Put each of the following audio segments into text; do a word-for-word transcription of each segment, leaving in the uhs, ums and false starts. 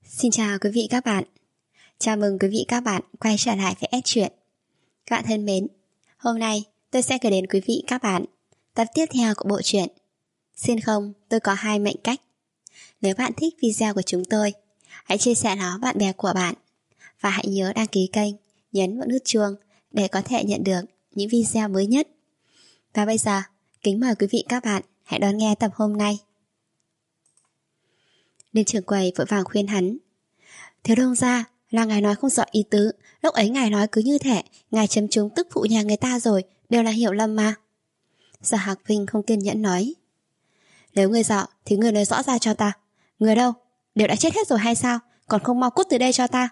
Xin chào quý vị các bạn. Chào mừng quý vị các bạn quay trở lại với S Truyện. Các bạn thân mến, hôm nay tôi sẽ gửi đến quý vị các bạn tập tiếp theo của bộ truyện Xin không, tôi có hai mệnh cách. Nếu bạn thích video của chúng tôi, hãy chia sẻ nó với bạn bè của bạn và hãy nhớ đăng ký kênh, nhấn vào nút chuông để có thể nhận được những video mới nhất. Và bây giờ, kính mời quý vị các bạn hãy đón nghe tập hôm nay. Nên trưởng quầy vội vàng khuyên hắn: Thiếu đông gia, là ngài nói không rõ ý tứ. Lúc ấy ngài nói cứ như thể ngài chấm trúng tức phụ nhà người ta rồi, đều là hiểu lầm mà. Sở Hạc Vinh không kiên nhẫn nói: Nếu người dọ thì người nói rõ ra cho ta. Người đâu? Đều đã chết hết rồi hay sao? Còn không mau cút từ đây cho ta.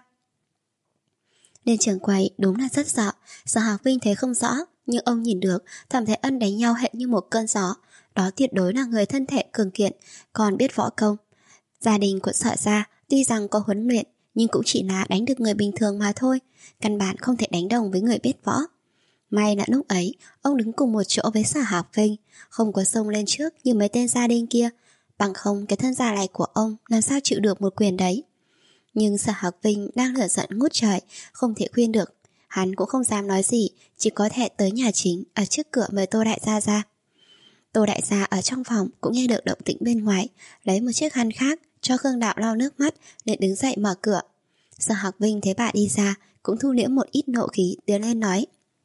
Nên trưởng quầy đúng là rất sợ. Sở Hạc Vinh thấy không rõ, nhưng ông nhìn được Thẩm Thế Ân đánh nhau hệt như một cơn gió. Đó tuyệt đối là người thân thể cường kiện, còn biết võ công. Gia đình của Sở gia tuy rằng có huấn luyện, nhưng cũng chỉ là đánh được người bình thường mà thôi, căn bản không thể đánh đồng với người biết võ. May là lúc ấy ông đứng cùng một chỗ với Sở Hạc Vinh, không có xông lên trước như mấy tên gia đình kia, bằng không cái thân già này của ông làm sao chịu được một quyền đấy. Nhưng Sở Hạc Vinh đang lửa giận ngút trời, không thể khuyên được. Hắn cũng không dám nói gì, chỉ có thể tới nhà chính ở trước cửa mời Tô đại gia ra. Tô đại gia ở trong phòng cũng nghe được động tĩnh bên ngoài, lấy một chiếc khăn khác cho Khương Đạo lau nước mắt, liền đứng dậy mở cửa. Sở Hạc Vinh thấy bà đi ra cũng thu liễm một ít nộ khí, tiến lên nói: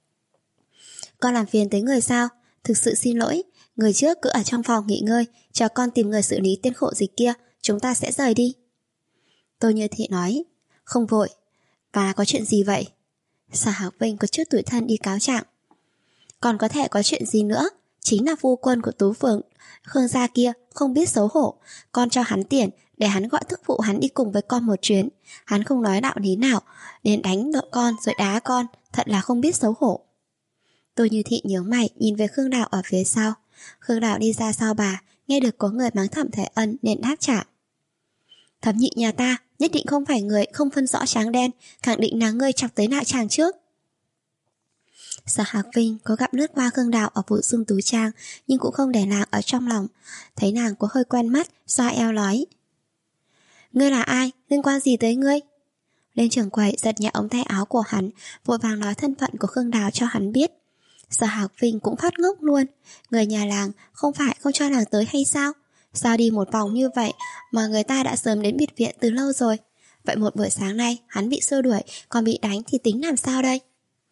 Con làm phiền tới người sao? Thực sự xin lỗi, người trước cứ ở trong phòng nghỉ ngơi, cho con tìm người xử lý tên khổ dịch kia, chúng ta sẽ rời đi. Tô Như Thị nói: Không vội. Và có chuyện gì vậy? Sở Hạc Vinh có chút tủi thân đi cáo trạng: Còn có thể có chuyện gì nữa? Chính là phu quân của Tú Phượng Khương gia kia không biết xấu hổ. Con cho hắn tiền để hắn gọi thức phụ hắn đi cùng với con một chuyến, hắn không nói đạo lý nào, đến đánh vợ con rồi đá con, thật là không biết xấu hổ. Tô Như Thị nhớ mày nhìn về Khương Đạo ở phía sau. Khương Đạo đi ra sau bà, nghe được có người mắng Thẩm Thế Ân nên đáp trả: Thẩm nhị nhà ta nhất định không phải người không phân rõ trắng đen, khẳng định là ngươi chọc tới nạo chàng trước. Sở Hạc Vinh có gặp lướt qua Khương Đạo ở vụ Dung Tú Trang, nhưng cũng không để nàng ở trong lòng. Thấy nàng có hơi quen mắt, xoa eo nói: Ngươi là ai? Liên quan gì tới ngươi? Lên trưởng quầy giật nhẹ ống tay áo của hắn, vội vàng nói thân phận của Khương Đào cho hắn biết. Sở Hạc Vinh cũng phát ngốc luôn. Người nhà làng không phải không cho nàng tới hay sao? Sao đi một vòng như vậy mà người ta đã sớm đến biệt viện từ lâu rồi? Vậy một buổi sáng nay hắn bị xua đuổi, còn bị đánh thì tính làm sao đây?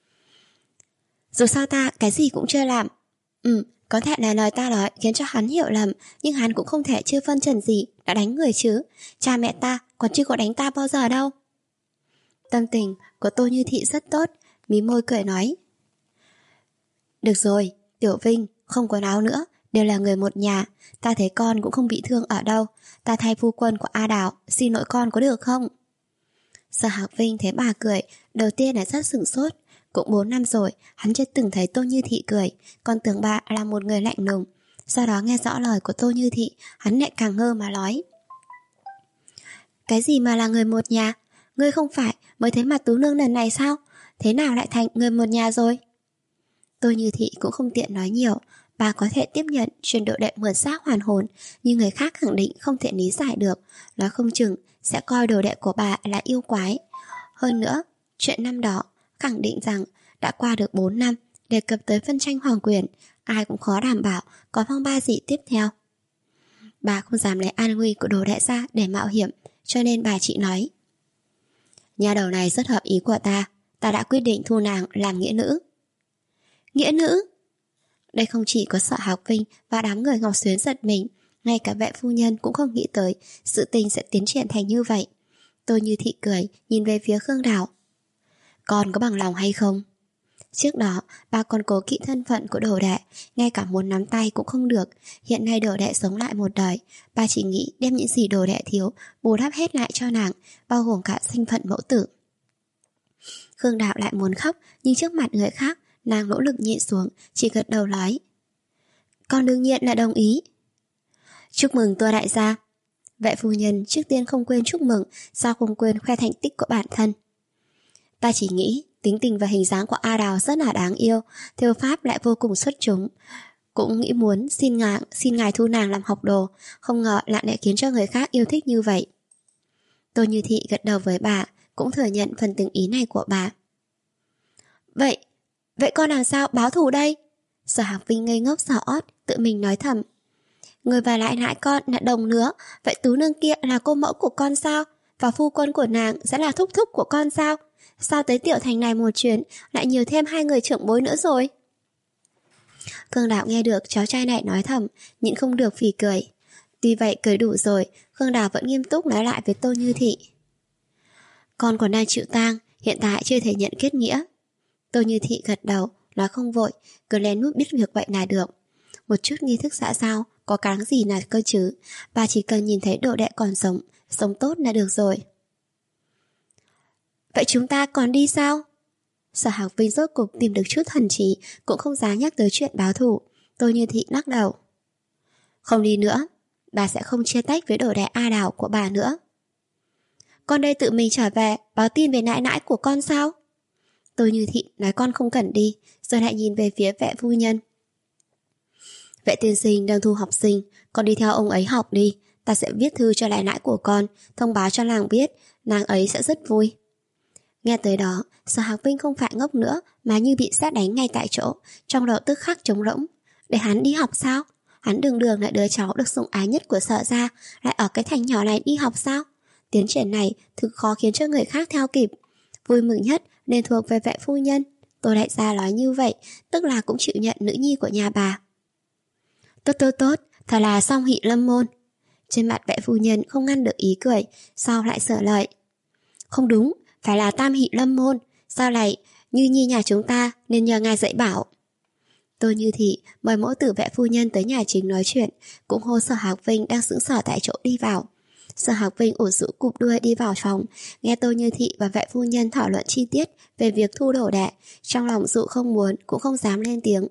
Dù sao ta cái gì cũng chưa làm. Ừ, có thể là lời ta nói khiến cho hắn hiểu lầm, nhưng hắn cũng không thể chưa phân trần gì đã đánh người chứ. Cha mẹ ta còn chưa có đánh ta bao giờ đâu. Tâm tình của Tô Như Thị rất tốt, mí môi cười nói: Được rồi, Tiểu Vinh, không có áo nữa, đều là người một nhà. Ta thấy con cũng không bị thương ở đâu, ta thay phu quân của A Đào xin lỗi con có được không? Sở Hạc Vinh thấy bà cười, đầu tiên là rất sửng sốt. Cũng bốn năm rồi, hắn chưa từng thấy Tô Như Thị cười, còn tưởng bà là một người lạnh lùng. Sau đó nghe rõ lời của Tô Như Thị, hắn lại càng ngơ mà nói: Cái gì mà là người một nhà? Ngươi không phải mới thấy mặt Tú Nương lần này sao? Thế nào lại thành người một nhà rồi? Tô Như Thị cũng không tiện nói nhiều. Bà có thể tiếp nhận chuyện độ đệ mượn xác hoàn hồn, nhưng người khác khẳng định không thể lý giải được. Nói không chừng sẽ coi đồ đệ của bà là yêu quái. Hơn nữa, chuyện năm đó khẳng định rằng đã qua được bốn năm, đề cập tới phân tranh hoàng quyền, ai cũng khó đảm bảo có phong ba gì tiếp theo. Bà không dám lấy an nguy của đồ đệ ra để mạo hiểm, cho nên bà chỉ nói: Nhà đầu này rất hợp ý của ta, ta đã quyết định thu nàng làm nghĩa nữ. Nghĩa nữ? Đây không chỉ có Sở Hạc Vinh và đám người Ngọc Xuyến giật mình, ngay cả vệ phu nhân cũng không nghĩ tới sự tình sẽ tiến triển thành như vậy. Tô Như Thị cười nhìn về phía Khương Đào: Con có bằng lòng hay không? Trước đó bà còn cố kỵ thân phận của đồ đệ, ngay cả muốn nắm tay cũng không được. Hiện nay đồ đệ sống lại một đời, bà chỉ nghĩ đem những gì đồ đệ thiếu bù đắp hết lại cho nàng, bao gồm cả danh phận mẫu tử. Khương Đạo lại muốn khóc, nhưng trước mặt người khác nàng nỗ lực nhịn xuống, chỉ gật đầu nói: Con đương nhiên là đồng ý. Chúc mừng Tô đại gia. Vệ phu nhân trước tiên không quên chúc mừng, sao không quên khoe thành tích của bản thân. Ta chỉ nghĩ tính tình và hình dáng của A Đào rất là đáng yêu, thêu pháp lại vô cùng xuất chúng, cũng nghĩ muốn xin ngài, xin ngài thu nàng làm học đồ, không ngờ lại lại khiến cho người khác yêu thích như vậy. Tô Như Thị gật đầu với bà, cũng thừa nhận phần từng ý này của bà. Vậy, vậy con làm sao báo thù đây? Sở Hạc Vinh ngây ngốc xỏ ót, tự mình nói thầm. Người và lại hại con là đồng lứa, vậy tú nương kia là cô mẫu của con sao? Và phu quân của nàng sẽ là thúc thúc của con sao? Sao tới tiểu thành này một chuyến lại nhiều thêm hai người trưởng bối nữa rồi? Khương Đào nghe được cháu trai này nói thầm, nhịn không được phì cười. Tuy vậy cười đủ rồi, Khương Đào vẫn nghiêm túc nói lại với Tô Như Thị. Con còn đang chịu tang, hiện tại chưa thể nhận kết nghĩa. Tô Như Thị gật đầu, nói không vội, cứ lén nút biết việc vậy là được. Một chút nghi thức xã giao, có cáng gì là cơ chứ, bà chỉ cần nhìn thấy đồ đệ còn sống, sống tốt là được rồi. Vậy chúng ta còn đi sao? Sở Hạc Vinh rốt cục tìm được chút thần trí, cũng không dám nhắc tới chuyện báo thù. Tô Như Thị lắc đầu. Không đi nữa, bà sẽ không chia tách với đồ đệ A Đào của bà nữa. Con đây tự mình trở về báo tin về nãi nãi của con sao? Tô Như Thị nói con không cần đi, rồi lại nhìn về phía vệ phu nhân. Vệ tiên sinh đang thu học sinh, con đi theo ông ấy học đi. Ta sẽ viết thư cho lại nãi của con, thông báo cho nàng biết, nàng ấy sẽ rất vui. Nghe tới đó, Sở Hạc Vinh không phải ngốc nữa, mà như bị sét đánh ngay tại chỗ, trong đầu tức khắc trống rỗng. Để hắn đi học sao? Hắn đường đường là đứa cháu được sủng ái nhất của Sở gia, lại ở cái thành nhỏ này đi học sao? Tiến triển này thực khó khiến cho người khác theo kịp. Vui mừng nhất nên thuộc về vệ phu nhân. Tô đại gia nói như vậy, tức là cũng chịu nhận nữ nhi của nhà bà. Tốt tốt tốt, thật là song hỷ lâm môn. Trên mặt vệ phu nhân không ngăn được ý cười, sau lại sửa lời. Không đúng, phải là tam hỷ lâm môn, sao lại như nhi nhà chúng ta nên nhờ ngài dạy bảo. Tô Như Thị mời mẫu tử vệ phu nhân tới nhà chính nói chuyện, cũng hô Sở Hạc Vinh đang sững sờ tại chỗ đi vào. Sở Hạc Vinh ủ rũ cụp đuôi đi vào phòng, nghe Tô Như Thị và vệ phu nhân thảo luận chi tiết về việc thu đồ đệ, trong lòng dụ không muốn cũng không dám lên tiếng.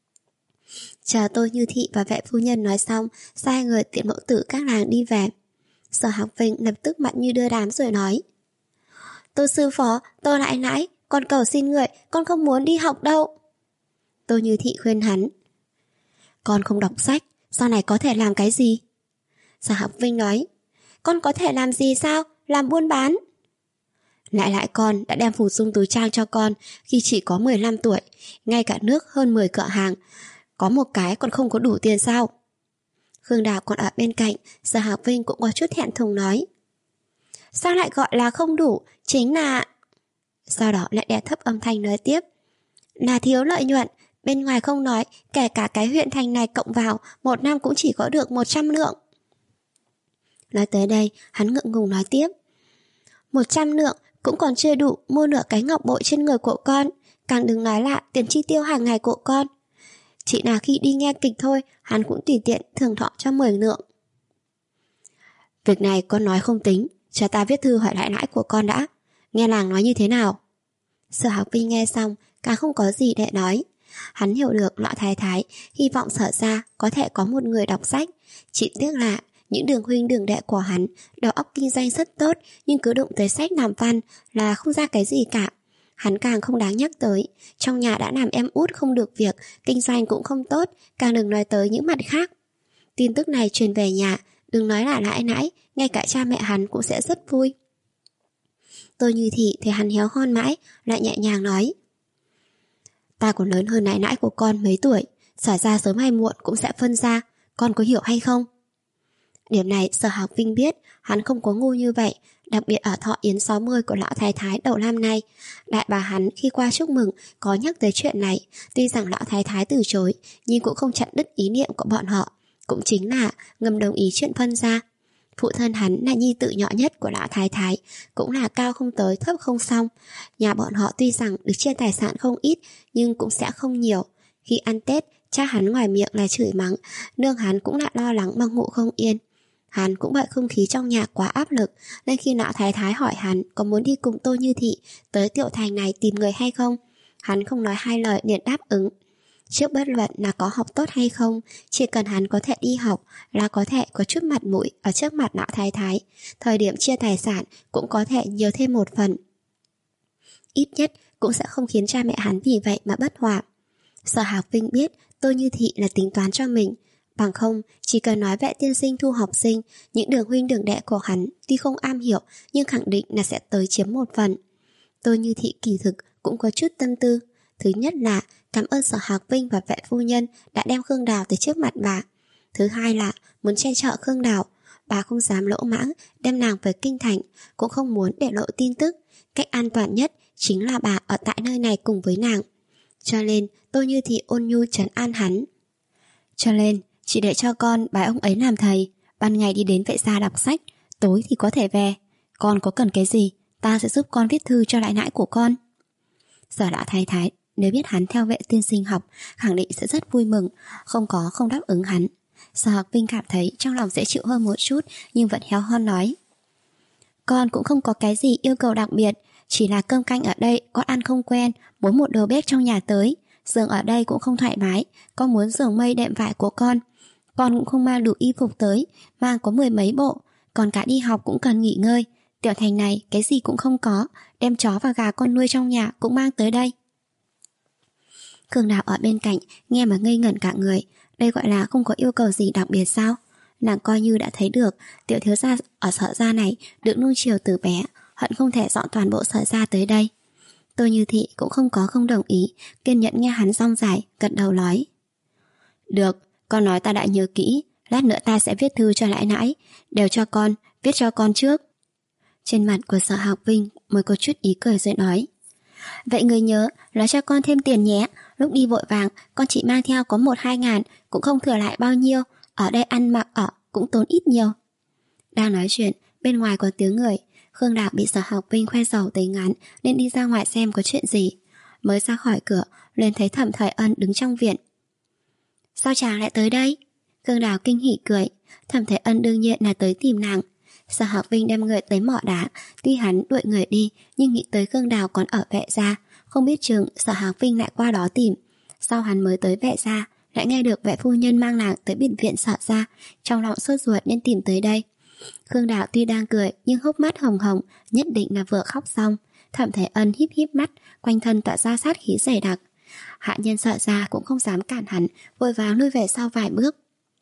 Chờ Tô Như Thị và vệ phu nhân nói xong, sai người tiện mẫu tử các làng đi về. Sở Hạc Vinh lập tức mặt như đưa đám rồi nói. Tô sư phó, Tô lại nãy, con cầu xin người, con không muốn đi học đâu. Tô Như Thị khuyên hắn. Con không đọc sách, sau này có thể làm cái gì? Sở Hạc Vinh nói. Con có thể làm gì sao? Làm buôn bán. Lại lại con đã đem phụ dung túi trang cho con khi chỉ có mười lăm tuổi, ngay cả nước hơn mười cửa hàng. Có một cái còn không có đủ tiền sao? Khương Đào còn ở bên cạnh, Sở Hạc Vinh cũng có chút thẹn thùng nói. Sao lại gọi là không đủ? Chính là... Sau đó lại đè thấp âm thanh nói tiếp. Là thiếu lợi nhuận, bên ngoài không nói, kể cả cái huyện thành này cộng vào, một năm cũng chỉ có được một trăm lượng. Nói tới đây, hắn ngượng ngùng nói tiếp. Một trăm lượng cũng còn chưa đủ mua nửa cái ngọc bội trên người của con, càng đừng nói là tiền chi tiêu hàng ngày của con. Chỉ là khi đi nghe kịch thôi, hắn cũng tùy tiện thưởng thọ cho mười lượng. Việc này con nói không tính, cho ta viết thư hỏi lại lãi của con đã. Nghe nàng nói như thế nào? Sở Hạc Vinh nghe xong, càng không có gì để nói. Hắn hiểu được Lão Thái Thái hy vọng Sở ra có thể có một người đọc sách. Chỉ tiếc là những đường huynh đường đệ của hắn đầu óc kinh doanh rất tốt, nhưng cứ đụng tới sách làm văn là không ra cái gì cả. Hắn càng không đáng nhắc tới. Trong nhà đã làm em út không được việc, kinh doanh cũng không tốt, càng đừng nói tới những mặt khác. Tin tức này truyền về nhà, đừng nói là nãi nãi, ngay cả cha mẹ hắn cũng sẽ rất vui. Tô Như Thị thấy hắn héo hon mãi, lại nhẹ nhàng nói. Ta còn lớn hơn nãi nãi của con mấy tuổi, Sở ra sớm hay muộn cũng sẽ phân ra, con có hiểu hay không? Điểm này Sở Hạc Vinh biết, hắn không có ngu như vậy, đặc biệt ở thọ yến sáu mươi của Lão Thái Thái đầu năm nay. Đại bà hắn khi qua chúc mừng có nhắc tới chuyện này, tuy rằng Lão Thái Thái từ chối, nhưng cũng không chặn đứt ý niệm của bọn họ, cũng chính là ngầm đồng ý chuyện phân ra. Phụ thân hắn là nhi tử nhỏ nhất của Lão Thái Thái, cũng là cao không tới thấp không xong. Nhà bọn họ tuy rằng được chia tài sản không ít, nhưng cũng sẽ không nhiều. Khi ăn Tết, cha hắn ngoài miệng là chửi mắng, nương hắn cũng lại lo lắng mà ngủ không yên. Hắn cũng bởi không khí trong nhà quá áp lực, nên khi Lão Thái Thái hỏi hắn có muốn đi cùng Tô Như Thị tới tiểu thành này tìm người hay không, hắn không nói hai lời liền đáp ứng. Trước bất luận là có học tốt hay không, chỉ cần hắn có thể đi học là có thể có chút mặt mũi ở trước mặt Lão Thái Thái, thời điểm chia tài sản cũng có thể nhiều thêm một phần. Ít nhất cũng sẽ không khiến cha mẹ hắn vì vậy mà bất hòa. Sở Hạc Vinh biết Tô Như Thị là tính toán cho mình, Bằng không, chỉ cần nói vệ tiên sinh thu học sinh, những đường huynh đường đệ của hắn tuy không am hiểu nhưng khẳng định là sẽ tới chiếm một phần. Tôi Như Thị kỳ thực cũng có chút tâm tư. Thứ nhất là cảm ơn Sở Hạc Vinh và vệ phu nhân đã đem Khương Đào tới trước mặt bà. Thứ hai là muốn che chở Khương Đào. Bà không dám lỗ mãng đem nàng về kinh thành, cũng không muốn để lộ tin tức. Cách an toàn nhất chính là bà ở tại nơi này cùng với nàng. Cho nên tôi Như Thị ôn nhu trấn an hắn. Cho nên chỉ để cho con bái ông ấy làm thầy, ban ngày đi đến vệ gia đọc sách, tối thì có thể về. Con có cần cái gì, ta sẽ giúp con viết thư cho lại nãi của con. Sở Lão Thái Thái nếu biết hắn theo vệ tiên sinh học, khẳng định sẽ rất vui mừng, không có không đáp ứng hắn. Sở Hạc Vinh cảm thấy trong lòng dễ chịu hơn một chút, nhưng vẫn héo hon nói: Con cũng không có cái gì yêu cầu đặc biệt, chỉ là cơm canh ở đây con ăn không quen, muốn một đầu bếp trong nhà tới. Giường ở đây cũng không thoải mái, con muốn giường mây đệm vải của con. Con cũng không mang đủ y phục tới, mang có mười mấy bộ, còn cả đi học cũng cần nghỉ ngơi. Tiểu thành này cái gì cũng không có, đem chó và gà con nuôi trong nhà cũng mang tới đây. Khương Đào ở bên cạnh nghe mà ngây ngẩn cả người. Đây gọi là không có yêu cầu gì đặc biệt sao? Nàng coi như đã thấy được tiểu thiếu gia ở Sở gia này được nuông chiều từ bé, hận không thể dọn toàn bộ Sở gia tới đây. Tôi Như Thị cũng không có không đồng ý, kiên nhẫn nghe hắn rong dài, gật đầu nói: Được, con nói ta đã nhớ kỹ, lát nữa ta sẽ viết thư cho lại nãi, đều cho con, viết cho con trước. Trên mặt của Sở Hạc Vinh mới có chút ý cười rồi nói: Vậy người nhớ nói cho con thêm tiền nhé, lúc đi vội vàng con chỉ mang theo có một hai ngàn, cũng không thừa lại bao nhiêu, ở đây ăn mặc ở cũng tốn ít nhiều. Đang nói chuyện, bên ngoài có tiếng người. Khương Đào bị Sở Hạc Vinh khoe giàu tới ngán nên đi ra ngoài xem có chuyện gì. Mới ra khỏi cửa liền thấy Thẩm Thời Ân đứng trong viện. Sao chàng lại tới đây? Khương Đào kinh hỉ cười. Thẩm Thời Ân đương nhiên là tới tìm nàng. Sở Hạc Vinh đem người tới mỏ đá, tuy hắn đuổi người đi nhưng nghĩ tới Khương Đào còn ở vệ gia, không biết chừng Sở Hạc Vinh lại qua đó tìm. Sau hắn mới tới vệ gia, lại nghe được vệ phu nhân mang nàng tới biệt viện Sở gia, trong lòng sốt ruột nên tìm tới đây. Khương Đào tuy đang cười nhưng hốc mắt hồng hồng, nhất định là vừa khóc xong. Thẩm Thời Ân híp híp mắt, quanh thân tỏa ra sát khí dày đặc. Hạ nhân Sở gia cũng không dám cản hắn, vội vàng lui về sau vài bước.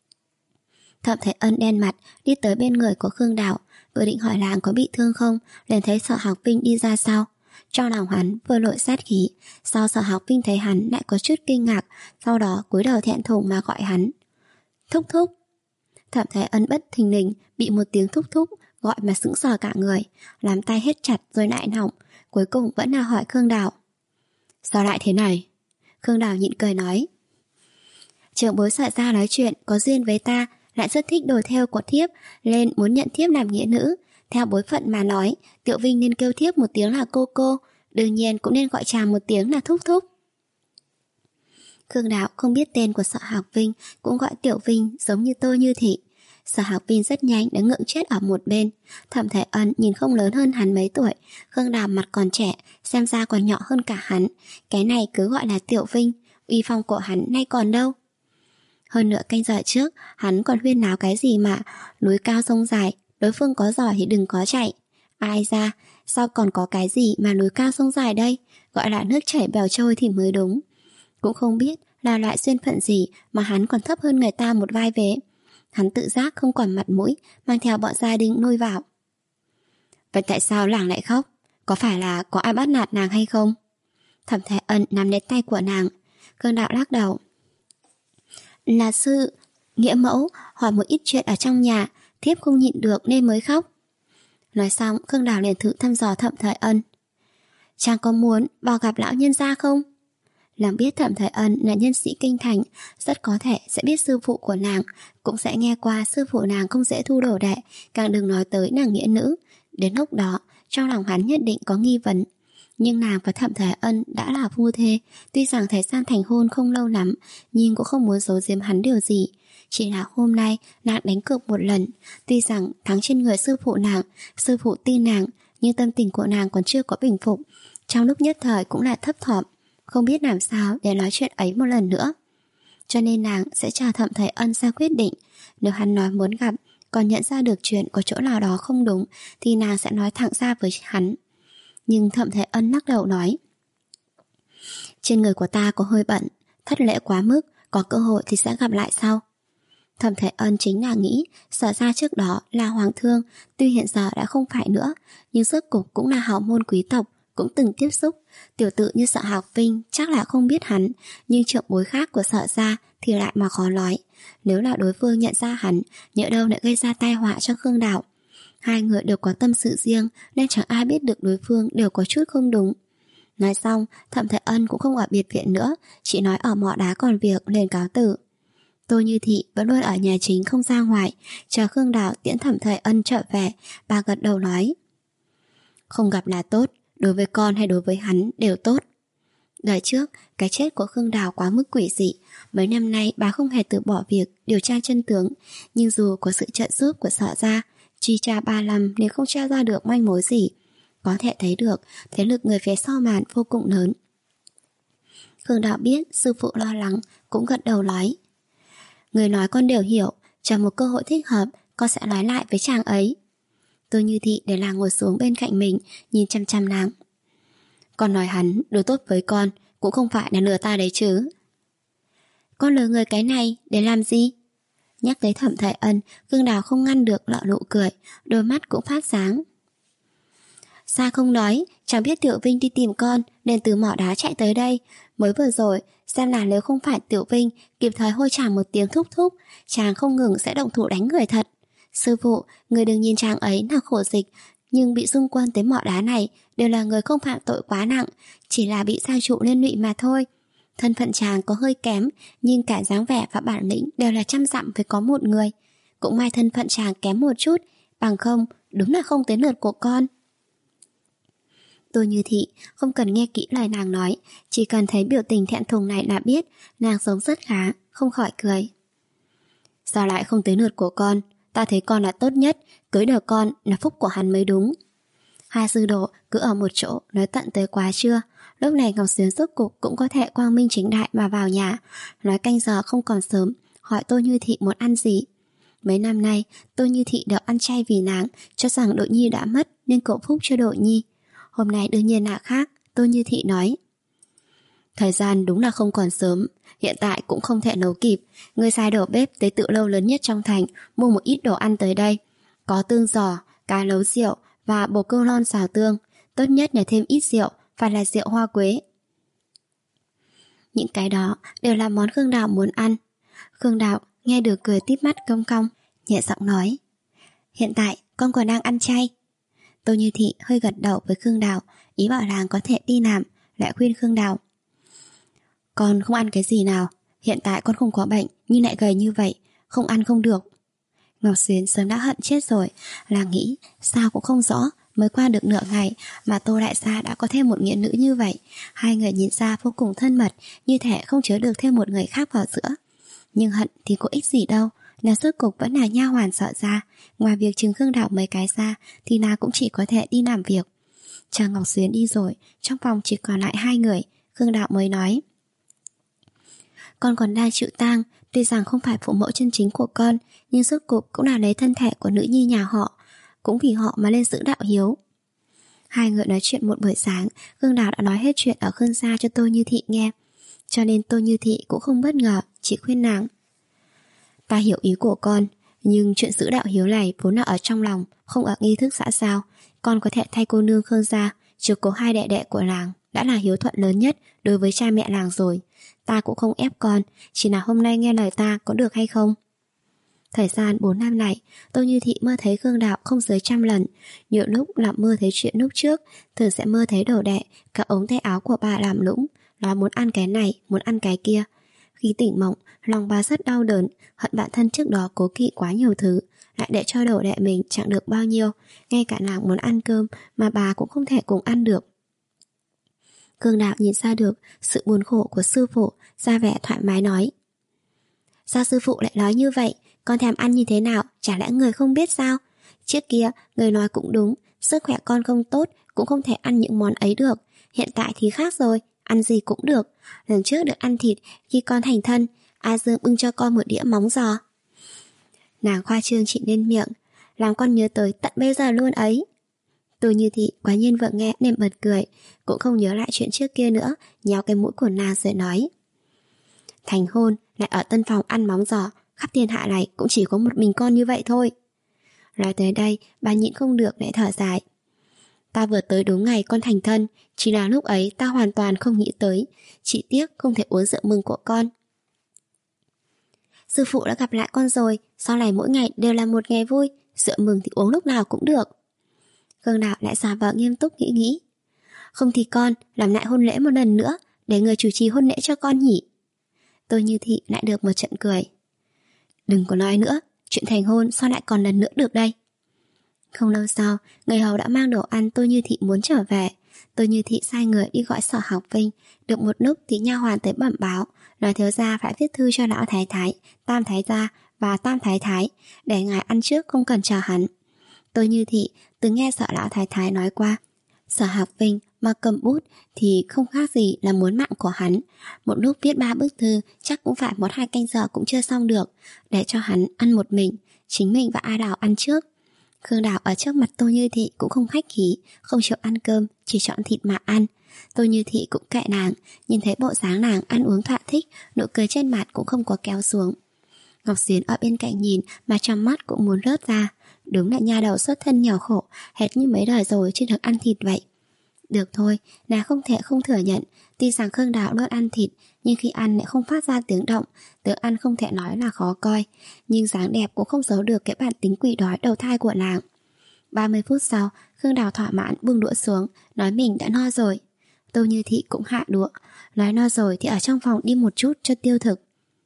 Thẩm Thời Ân đen mặt đi tới bên người của Khương Đào, vừa định hỏi nàng có bị thương không, liền thấy Sở Hạc Vinh đi ra sau. Trong lòng hắn vừa nổi sát khí. Sau Sở Hạc Vinh thấy hắn lại có chút kinh ngạc, sau đó cúi đầu thẹn thùng mà gọi hắn: Thúc thúc. Thẩm Thời Ân bất thình lình bị một tiếng thúc thúc gọi mà sững sờ cả người, làm tay hết chặt rồi lại nỏng, cuối cùng vẫn là hỏi Khương Đào: Sao lại thế này? Khương Đào nhịn cười nói: Trưởng bối Sở gia nói chuyện có duyên với ta, lại rất thích đồ theo của thiếp, nên muốn nhận thiếp làm nghĩa nữ. Theo bối phận mà nói, Tiểu Vinh nên kêu thiếp một tiếng là cô cô, đương nhiên cũng nên gọi chàng một tiếng là thúc thúc. Khương Đào không biết tên của Sở Hạc Vinh, cũng gọi Tiểu Vinh giống như tôi Như Thị. Sở Hạc Vinh rất nhanh đã ngượng chết ở một bên. Thẩm Thời Ân nhìn không lớn hơn hắn mấy tuổi, Khương Đào mặt còn trẻ, xem ra còn nhỏ hơn cả hắn. Cái này cứ gọi là Tiểu Vinh, uy phong của hắn nay còn đâu. Hơn nửa canh giờ trước, hắn còn huyên náo cái gì mà núi cao sông dài, đối phương có giỏi thì đừng có chạy. Ai ra, sao còn có cái gì mà núi cao sông dài đây, gọi là nước chảy bèo trôi thì mới đúng. Cũng không biết là loại duyên phận gì mà hắn còn thấp hơn người ta một vai vế. Hắn tự giác không còn mặt mũi, mang theo bọn gia đình nuôi vào. Vậy tại sao nàng lại khóc? Có phải là có ai bắt nạt nàng hay không? Thẩm Thời Ân nắm lấy tay của nàng. Khương Đạo lắc đầu: Là sư, nghĩa mẫu hỏi một ít chuyện ở trong nhà, thiếp không nhịn được nên mới khóc. Nói xong, Khương Đào liền thử thăm dò Thẩm Thời Ân: Chàng có muốn vào gặp lão nhân gia không? Nàng biết Thẩm Thời Ân là nhân sĩ kinh thành, rất có thể sẽ biết sư phụ của nàng, cũng sẽ nghe qua sư phụ nàng không dễ thu đồ đệ, càng đừng nói tới nàng nghĩa nữ. Đến lúc đó, trong lòng hắn nhất định có nghi vấn. Nhưng nàng và Thẩm Thời Ân đã là phu thê, tuy rằng thời gian thành hôn không lâu lắm, nhưng cũng không muốn giấu giếm hắn điều gì. Chỉ là hôm nay nàng đánh cược một lần, tuy rằng thắng trên người sư phụ nàng, sư phụ tin nàng, nhưng tâm tình của nàng còn chưa có bình phục. Trong lúc nhất thời cũng là thấp thỏm, không biết làm sao để nói chuyện ấy một lần nữa. Cho nên nàng sẽ chờ Thẩm Thời Ân ra quyết định. Nếu hắn nói muốn gặp, còn nhận ra được chuyện có chỗ nào đó không đúng, thì nàng sẽ nói thẳng ra với hắn. Nhưng Thẩm Thời Ân lắc đầu nói: Trên người của ta có hơi bận, thất lễ quá mức, có cơ hội thì sẽ gặp lại sau. Thẩm Thể Ân chính là nghĩ Sở ra trước đó là hoàng thương, tuy hiện giờ đã không phải nữa, nhưng rốt cục cũng là hào môn quý tộc, cũng từng tiếp xúc. Tiểu tự như Sở Hạc Vinh chắc là không biết hắn, nhưng trưởng bối khác của Sở ra thì lại mà khó nói. Nếu là đối phương nhận ra hắn, nhỡ đâu lại gây ra tai họa cho Khương Đào. Hai người đều có tâm sự riêng, nên chẳng ai biết được đối phương đều có chút không đúng. Nói xong, Thẩm Thể Ân cũng không ở biệt viện nữa, chỉ nói ở mỏ đá còn việc liền cáo tử. Tô Như Thị vẫn luôn ở nhà chính không ra ngoài, chờ Khương Đào tiễn Thẩm Thể Ân trở về. Bà gật đầu nói: không gặp là tốt, đối với con hay đối với hắn đều tốt. Đời trước, cái chết của Khương Đào quá mức quỷ dị. Mấy năm nay bà không hề từ bỏ việc điều tra chân tướng, nhưng dù có sự trợ giúp của Sở gia, chi tra ba năm nên không tra ra được manh mối gì. Có thể thấy được thế lực người phía sau màn vô cùng lớn. Khương Đào biết sư phụ lo lắng, cũng gật đầu nói: người nói con đều hiểu, chờ một cơ hội thích hợp con sẽ nói lại với chàng ấy. Tô Như Thị để nàng ngồi xuống bên cạnh mình, nhìn chăm chăm nàng. Con nói hắn đối tốt với con cũng không phải là lừa ta đấy chứ. Con lừa người cái này để làm gì? Nhắc tới Thẩm Thể Ân, Khương Đào không ngăn được lọ nụ cười, đôi mắt cũng phát sáng. Sao không nói, chẳng biết Tiểu Vinh đi tìm con nên từ mỏ đá chạy tới đây. Mới vừa rồi, xem là nếu không phải Tiểu Vinh kịp thời hôi chàng một tiếng thúc thúc, chàng không ngừng sẽ động thủ đánh người thật. Sư phụ, người đừng nhìn chàng ấy là khổ dịch, nhưng bị xung quân tới mỏ đá này đều là người không phạm tội quá nặng, chỉ là bị sai trụ liên lụy mà thôi. Thân phận chàng có hơi kém, nhưng cả dáng vẻ và bản lĩnh đều là trăm dặm với có một người. Cũng may thân phận chàng kém một chút, bằng không đúng là không tới lượt của con. Tô Như Thị không cần nghe kỹ lời nàng nói, chỉ cần thấy biểu tình thẹn thùng này là biết nàng sống rất khá, không khỏi cười. Sao lại không tới lượt của con? Ta thấy con là tốt nhất, cưới được con là phúc của hắn mới đúng. Hai sư đồ cứ ở một chỗ nói tận tới quá trưa. Lúc này Ngọc Xuyến rốt cục cũng có thể quang minh chính đại mà vào nhà, nói canh giờ không còn sớm, hỏi Tô Như Thị muốn ăn gì. Mấy năm nay Tô Như Thị đều ăn chay vì nàng, cho rằng Đội Nhi đã mất nên cầu phúc cho Đội Nhi. Hôm nay đương nhiên là khác. Tô Như Thị nói: thời gian đúng là không còn sớm, hiện tại cũng không thể nấu kịp. Người sai đầu bếp tới tự lâu lớn nhất trong thành, mua một ít đồ ăn tới đây. Có tương giò, cá nấu rượu và bồ câu lon xào tương. Tốt nhất là thêm ít rượu, phải là rượu hoa quế. Những cái đó đều là món Khương Đào muốn ăn. Khương Đào nghe được cười tít mắt cong cong, nhẹ giọng nói: hiện tại con còn đang ăn chay. Tô Như Thị hơi gật đầu với Khương Đào, ý bảo nàng có thể đi làm, lại khuyên Khương Đào: con không ăn cái gì nào, hiện tại con không có bệnh nhưng lại gầy như vậy, không ăn không được. Ngọc Xuyến sớm đã hận chết rồi, là nghĩ sao cũng không rõ, mới qua được nửa ngày mà Tô đại gia đã có thêm một nghĩa nữ như vậy. Hai người nhìn ra vô cùng thân mật, như thể không chứa được thêm một người khác vào giữa. Nhưng hận thì có ích gì đâu, là rốt cục vẫn là nha hoàn Sợ ra. Ngoài việc trừng Khương Đào mấy cái ra thì nàng cũng chỉ có thể đi làm việc. Chờ Ngọc Xuyến đi rồi, trong phòng chỉ còn lại hai người. Khương Đào mới nói: con còn đang chịu tang, tuy rằng không phải phụ mẫu chân chính của con, nhưng rốt cục cũng là lấy thân thể của nữ nhi nhà họ, cũng vì họ mà lên giữ đạo hiếu. Hai người nói chuyện một buổi sáng, Khương Đào đã nói hết chuyện ở Khương gia cho Tô Như Thị nghe, cho nên Tô Như Thị cũng không bất ngờ, chỉ khuyên nàng: ta hiểu ý của con, nhưng chuyện giữ đạo hiếu này vốn là ở trong lòng, không ở nghi thức xã giao. Con có thể thay cô nương Khương gia chiếu cố hai đệ đệ của nàng, đã là hiếu thuận lớn nhất đối với cha mẹ nàng rồi. Ta cũng không ép con, chỉ là hôm nay nghe lời ta có được hay không. Thời gian bốn năm này, Tô Như Thị mơ thấy Khương Đào không dưới trăm lần. Nhiều lúc là mơ thấy chuyện lúc trước, thường sẽ mơ thấy đồ đệ, cả ống tay áo của bà làm lũng, nói muốn ăn cái này, muốn ăn cái kia. Khi tỉnh mộng, lòng bà rất đau đớn, hận bản thân trước đó cố kỵ quá nhiều thứ, lại để cho đồ đệ mình chẳng được bao nhiêu. Ngay cả nàng muốn ăn cơm mà bà cũng không thể cùng ăn được. Khương Đào nhìn ra được sự buồn khổ của sư phụ, ra vẻ thoải mái nói: sao sư phụ lại nói như vậy? Con thèm ăn như thế nào, chả lẽ người không biết sao? Trước kia người nói cũng đúng, sức khỏe con không tốt, cũng không thể ăn những món ấy được. Hiện tại thì khác rồi, ăn gì cũng được. Lần trước được ăn thịt, khi con thành thân, A Dương bưng cho con một đĩa móng giò. Nàng khoa trương chỉ lên miệng, làm con nhớ tới tận bây giờ luôn ấy. Tô Như Thị quả nhiên vừa nghe nên bật cười, cũng không nhớ lại chuyện trước kia nữa, nhéo cái mũi của nàng rồi nói: thành hôn lại ở tân phòng ăn móng giò, khắp thiên hạ này cũng chỉ có một mình con như vậy thôi. Nói tới đây, bà nhịn không được để thở dài. Ta vừa tới đúng ngày con thành thân, chỉ là lúc ấy ta hoàn toàn không nghĩ tới, chỉ tiếc không thể uống rượu mừng của con. Sư phụ đã gặp lại con rồi, sau này mỗi ngày đều là một ngày vui, rượu mừng thì uống lúc nào cũng được. Khương Đào lại giả vờ nghiêm túc nghĩ nghĩ. Không thì con làm lại hôn lễ một lần nữa, để người chủ trì hôn lễ cho con nhỉ. Tôi Như Thị lại được một trận cười. Đừng có nói nữa, chuyện thành hôn sao lại còn lần nữa được đây. Không lâu sau, người hầu đã mang đồ ăn Tôi Như Thị muốn trở về. Tôi Như Thị sai người đi gọi Sở Học Vinh. Được một lúc thì nha hoàn tới bẩm báo, nói thiếu gia phải viết thư cho lão thái thái, tam thái gia và tam thái thái, để ngài ăn trước không cần chờ hắn. Tôi Như Thị từng nghe Sở lão thái thái nói qua, Sở Học Vinh mà cầm bút thì không khác gì là muốn mạng của hắn. Một lúc viết ba bức thư chắc cũng phải một hai canh giờ cũng chưa xong được, để cho hắn ăn một mình, chính mình và A Đào ăn trước. Khương Đào ở trước mặt Tôi Như Thị cũng không khách khí, không chịu ăn cơm, chỉ chọn thịt mà ăn. Tôi Như Thị cũng kệ nàng, nhìn thấy bộ dáng nàng ăn uống thỏa thích, nụ cười trên mặt cũng không có kéo xuống. Ngọc Xuyến ở bên cạnh nhìn mà trong mắt cũng muốn rớt ra. Đúng là nha đầu xuất thân nghèo khổ, hệt như mấy đời rồi chưa được ăn thịt vậy. Được thôi, nàng không thể không thừa nhận, tuy rằng Khương Đào luôn ăn thịt, nhưng khi ăn lại không phát ra tiếng động, tiếng ăn không thể nói là khó coi, nhưng dáng đẹp cũng không giấu được cái bản tính quỷ đói đầu thai của nàng. ba mươi phút sau, Khương Đào thỏa mãn buông đũa xuống, nói mình đã no rồi. Tô Như Thị cũng hạ đũa, nói no rồi thì ở trong phòng đi một chút cho tiêu thực.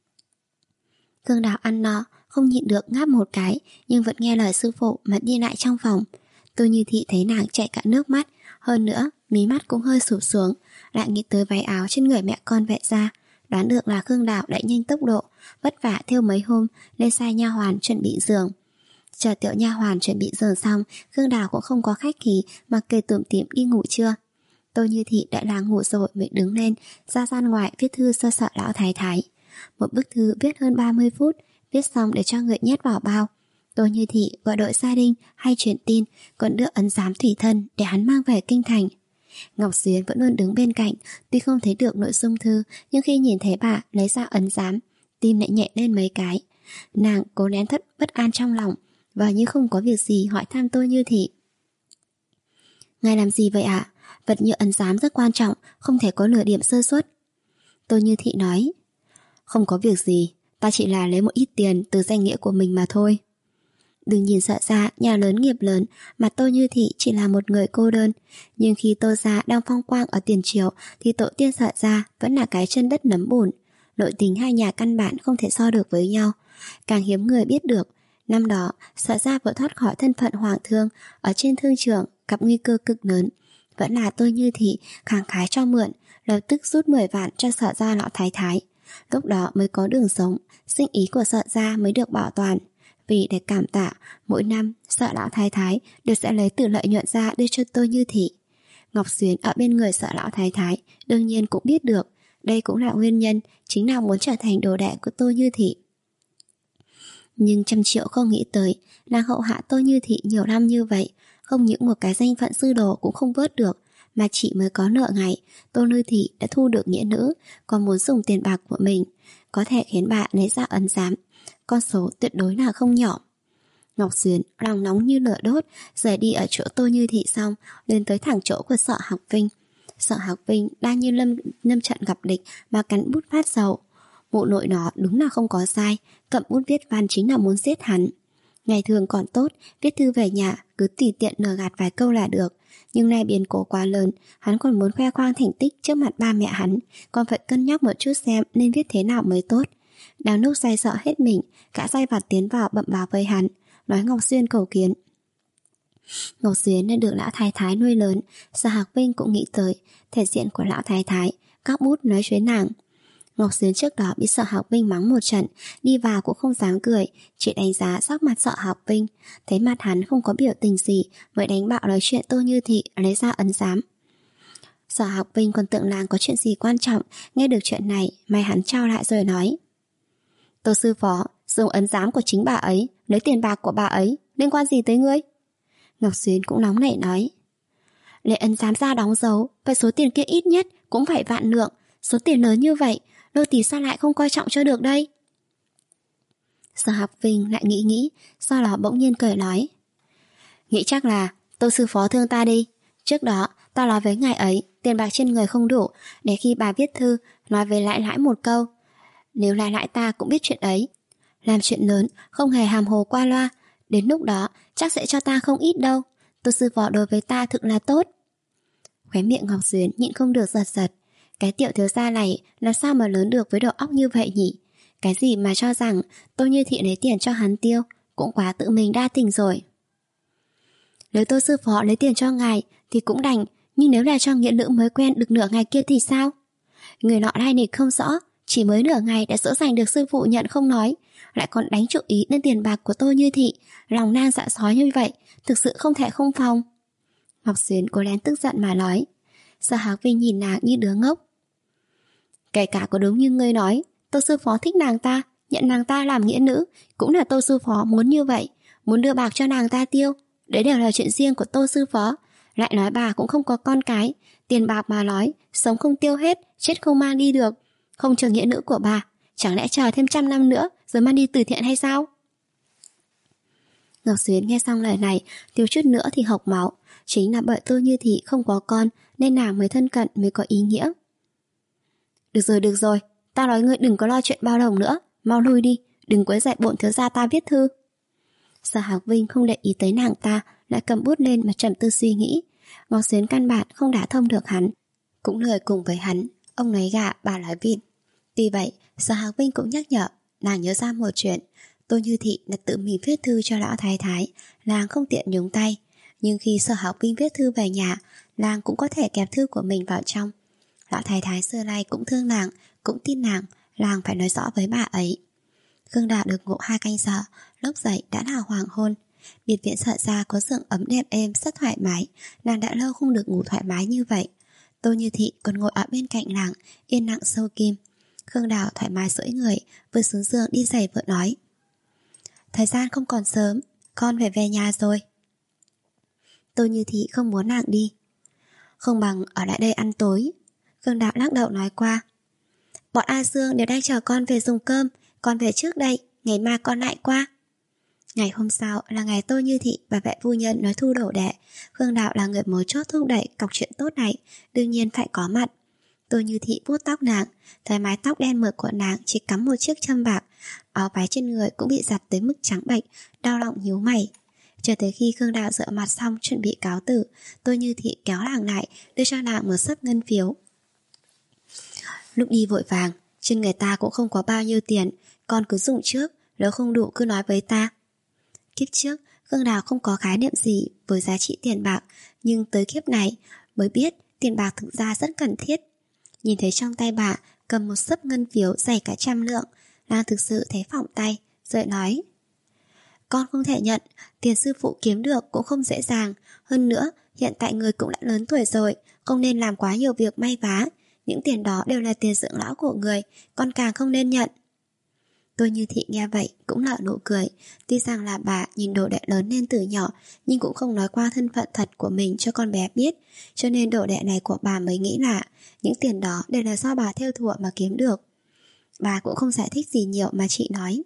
Khương Đào ăn no, không nhịn được ngáp một cái, nhưng vẫn nghe lời sư phụ mà đi lại trong phòng. Tô Như Thị thấy nàng chạy cả nước mắt, hơn nữa mí mắt cũng hơi sụp xuống, lại nghĩ tới váy áo trên người mẹ con Vệ gia, đoán được là Khương Đào đẩy nhanh tốc độ, vất vả thêu mấy hôm nên sai nha hoàn chuẩn bị giường. Chờ tiểu nha hoàn chuẩn bị giường xong, Khương Đào cũng không có khách khí mà cười tủm tỉm đi ngủ trưa. Tô Như Thị đã là ngủ rồi mới đứng lên ra gian ngoài viết thư sơ sợ lão thái thái. Một bức thư viết hơn ba mươi phút, viết xong để cho người nhét vào bao. Tô Như Thị gọi đội gia đình hay truyền tin, còn đưa ấn giám thủy thân để hắn mang về kinh thành. Ngọc Xuyến vẫn luôn đứng bên cạnh, tuy không thấy được nội dung thư, nhưng khi nhìn thấy bà lấy ra ấn giám, tim lại nhẹ lên mấy cái. Nàng cố nén thất bất an trong lòng, và như không có việc gì hỏi thăm Tô Như Thị. Ngài làm gì vậy ạ? Vật như ấn giám rất quan trọng, không thể có nửa điểm sơ suất. Tô Như Thị nói, không có việc gì, ta chỉ là lấy một ít tiền từ danh nghĩa của mình mà thôi. Đừng nhìn Sợ gia nhà lớn nghiệp lớn mà Tô Như Thị chỉ là một người cô đơn, nhưng khi Tô gia đang phong quang ở tiền triều thì tổ tiên Sợ gia vẫn là cái chân đất nấm bùn. Nội tình hai nhà căn bản không thể so được với nhau. Càng hiếm người biết được, năm đó Sợ gia vừa thoát khỏi thân phận hoàng thương, ở trên thương trường gặp nguy cơ cực lớn, vẫn là Tô Như Thị khẳng khái cho mượn, lập tức rút mười vạn cho Sợ gia lão thái thái. Lúc đó mới có đường sống, sinh ý của Sợ gia mới được bảo toàn. Vì để cảm tạ, mỗi năm Sợ lão thái thái đều sẽ lấy từ lợi nhuận ra đưa cho Tô Như Thị. Ngọc Xuyến ở bên người Sợ lão thái thái đương nhiên cũng biết được, đây cũng là nguyên nhân chính nàng muốn trở thành đồ đệ của Tô Như Thị. Nhưng trăm triệu không nghĩ tới, nàng hậu hạ Tô Như Thị nhiều năm như vậy, không những một cái danh phận sư đồ cũng không vớt được, mà chỉ mới có nửa ngày, Tô Như Thị đã thu được nghĩa nữ, còn muốn dùng tiền bạc của mình, có thể khiến bà lấy ra ấn giám. Con số tuyệt đối là không nhỏ. Ngọc Xuyến lòng nóng như lửa đốt, rời đi ở chỗ Tô Như Thị xong, lên tới thẳng chỗ của Sở Học Vinh. Sở Học Vinh đang như lâm, lâm trận gặp địch mà cắn bút phát dầu. Mụ nội nó đúng là không có sai, cầm bút viết văn chính là muốn giết hắn. Ngày thường còn tốt, viết thư về nhà cứ tùy tiện lừa gạt vài câu là được, nhưng nay biến cố quá lớn, hắn còn muốn khoe khoang thành tích trước mặt ba mẹ hắn, còn phải cân nhắc một chút xem nên viết thế nào mới tốt. Đang lúc say sợ hết mình, cả say vặt tiến vào bẩm báo với hắn, nói Ngọc Xuyên cầu kiến. Ngọc Xuyến đã được lão thái thái nuôi lớn, Sở Học Vinh cũng nghĩ tới thể diện của lão thái thái, các bút nói với nàng. Ngọc Xuyến trước đó bị Sở Học Vinh mắng một trận, đi vào cũng không dám cười, chỉ đánh giá sắc mặt Sở Học Vinh, thấy mặt hắn không có biểu tình gì, mới đánh bạo nói chuyện Tô Như Thị lấy ra ấn giám. Sở Học Vinh còn tưởng nàng có chuyện gì quan trọng, nghe được chuyện này, mày hắn trao lại rồi nói: Tô sư phó, dùng ấn giám của chính bà ấy, lấy tiền bạc của bà ấy, liên quan gì tới ngươi? Ngọc Xuyến cũng nóng nảy nói: Lấy ấn giám ra đóng dấu, vậy số tiền kia ít nhất cũng phải vạn lượng, số tiền lớn như vậy, nô tỳ sao lại không coi trọng cho được đây? Sở Học Vinh lại nghĩ nghĩ, sau đó bỗng nhiên cười nói: Nghĩ chắc là Tô sư phó thương ta đi. Trước đó ta nói với ngài ấy tiền bạc trên người không đủ, để khi bà viết thư nói với Lãi Lãi một câu. Nếu Lãi Lãi ta cũng biết chuyện ấy, làm chuyện lớn không hề hàm hồ qua loa, đến lúc đó chắc sẽ cho ta không ít đâu. Tô sư phó đối với ta thực là tốt. Khóe miệng Ngọc Xuyến nhịn không được giật giật. Cái tiểu thiếu gia này làm sao mà lớn được với đầu óc như vậy nhỉ? Cái gì mà cho rằng Tô Như Thị lấy tiền cho hắn tiêu, cũng quá tự mình đa tình rồi. Nếu Tô sư phó lấy tiền cho ngài thì cũng đành, nhưng nếu là cho nghĩa nữ mới quen được nửa ngày kia thì sao? Người nọ lai lịch không rõ, chỉ mới nửa ngày đã dỗ dành được sư phụ nhận không nói, lại còn đánh chủ ý lên tiền bạc của Tô Như Thị, lòng nan dạ sói như vậy, thực sự không thể không phòng. Ngọc Xuyến cố lén tức giận mà nói. Sở Hạc Vinh nhìn nàng như đứa ngốc. Kể cả có đúng như ngươi nói, Tô sư phó thích nàng ta, nhận nàng ta làm nghĩa nữ, cũng là Tô sư phó muốn như vậy, muốn đưa bạc cho nàng ta tiêu. Đấy đều là chuyện riêng của Tô sư phó. Lại nói bà cũng không có con cái, tiền bạc mà nói, sống không tiêu hết, chết không mang đi được. Không chờ nghĩa nữ của bà, chẳng lẽ chờ thêm trăm năm nữa rồi mang đi từ thiện hay sao? Ngọc Xuyến nghe xong lời này, thiếu chút nữa thì hộc máu. Chính là bởi Tô Như Thị không có con nên nàng mới thân cận, mới có ý nghĩa. Được rồi, được rồi, ta nói ngươi đừng có lo chuyện bao đồng nữa, mau lui đi, đừng quấy rầy bổn thiếu gia ta viết thư. Sở Hạc Vinh không để ý tới nàng ta, lại cầm bút lên mà trầm tư suy nghĩ. Ngọc Xuyến căn bản không đả thông được hắn, cũng lời cùng với hắn, ông nói gà bà nói vịt. Tuy vậy, Sở Hạc Vinh cũng nhắc nhở, nàng nhớ ra một chuyện. Tô Như Thị đã tự mình viết thư cho lão thái thái, nàng không tiện nhúng tay. Nhưng khi Sở Hạc Vinh viết thư về nhà, nàng cũng có thể kẹp thư của mình vào trong. Lão thái thái xưa nay cũng thương nàng, cũng tin nàng, nàng phải nói rõ với bà ấy. Khương Đạo được ngủ hai canh giờ, lúc dậy đã là hoàng hôn. Biệt viện Sở gia có giường ấm đẹp êm, rất thoải mái, nàng đã lâu không được ngủ thoải mái như vậy. Tô Như Thị còn ngồi ở bên cạnh nàng, yên lặng sâu kim. Khương Đạo thoải mái duỗi người, vừa xuống giường đi giày vợ nói: Thời gian không còn sớm, con phải về nhà rồi. Tô Như Thị không muốn nàng đi. Không bằng ở lại đây ăn tối. Khương Đạo lắc đầu nói qua. Bọn A Dương đều đang chờ con về dùng cơm, con về trước đây, ngày mai con lại qua. Ngày hôm sau là ngày Tô Như Thị và vệ phu nhân nói thu đổ đệ. Khương Đạo là người mấu chốt thúc đẩy cọc chuyện tốt này, đương nhiên phải có mặt. Tô Như Thị vuốt tóc nàng, thấy mái tóc đen mượt của nàng chỉ cắm một chiếc châm bạc, áo váy trên người cũng bị giặt tới mức trắng bệch, đau lòng nhíu mày. Chờ tới khi Khương Đạo rửa mặt xong chuẩn bị cáo tử, Tô Như Thị kéo nàng lại, đưa cho nàng một sấp ngân phiếu. Lúc đi vội vàng, trên người ta cũng không có bao nhiêu tiền, con cứ dùng trước, nếu không đủ cứ nói với ta. Kiếp trước, Khương Đạo không có khái niệm gì với giá trị tiền bạc, nhưng tới kiếp này mới biết tiền bạc thực ra rất cần thiết. Nhìn thấy trong tay bà cầm một sấp ngân phiếu dày cả trăm lượng, nàng thực sự thấy phỏng tay, rồi nói: Con không thể nhận, tiền sư phụ kiếm được cũng không dễ dàng. Hơn nữa, hiện tại người cũng đã lớn tuổi rồi, không nên làm quá nhiều việc may vá. Những tiền đó đều là tiền dưỡng lão của người, con càng không nên nhận. Tô Như Thị nghe vậy cũng nở nụ cười. Tuy rằng là bà nhìn đồ đệ lớn lên từ nhỏ, nhưng cũng không nói qua thân phận thật của mình cho con bé biết. Cho nên đồ đệ này của bà mới nghĩ là những tiền đó đều là do bà thêu thùa mà kiếm được. Bà cũng không giải thích gì nhiều mà chị nói: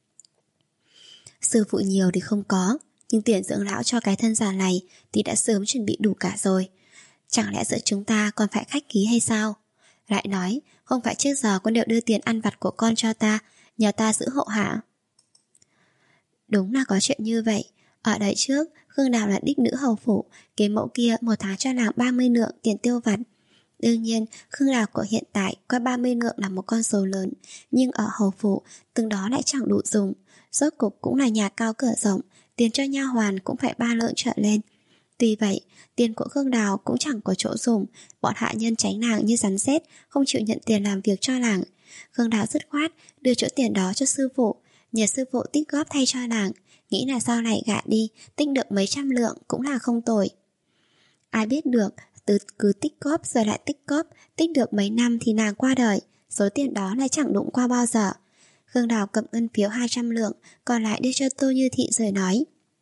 Sư phụ nhiều thì không có, nhưng tiền dưỡng lão cho cái thân già này thì đã sớm chuẩn bị đủ cả rồi. Chẳng lẽ giữa chúng ta còn phải khách ký hay sao? Lại nói, không phải trước giờ con đều đưa tiền ăn vặt của con cho ta, nhờ ta giữ hộ hả? Đúng là có chuyện như vậy. Ở đấy trước, Khương Đào là đích nữ hầu phủ, cái mẫu kia một tháng cho nàng ba mươi lượng tiền tiêu vặt. Đương nhiên, Khương Đào của hiện tại coi ba mươi lượng là một con số lớn, nhưng ở hầu phủ, từng đó lại chẳng đủ dùng. Rốt cục cũng là nhà cao cửa rộng, tiền cho nha hoàn cũng phải ba lượng trở lên. Tuy vậy, tiền của Khương Đào cũng chẳng có chỗ dùng, bọn hạ nhân tránh nàng như rắn rết, không chịu nhận tiền làm việc cho nàng. Khương Đào dứt khoát đưa chỗ tiền đó cho sư phụ, nhờ sư phụ tích góp thay cho nàng, nghĩ là sau này gả đi, tích được mấy trăm lượng cũng là không tồi. Ai biết được, từ cứ tích góp rồi lại tích góp, tích được mấy năm thì nàng qua đời, số tiền đó lại chẳng đụng qua bao giờ. Khương Đào cầm ngân phiếu hai trăm lượng, còn lại đưa cho Tô Như Thị rồi nói: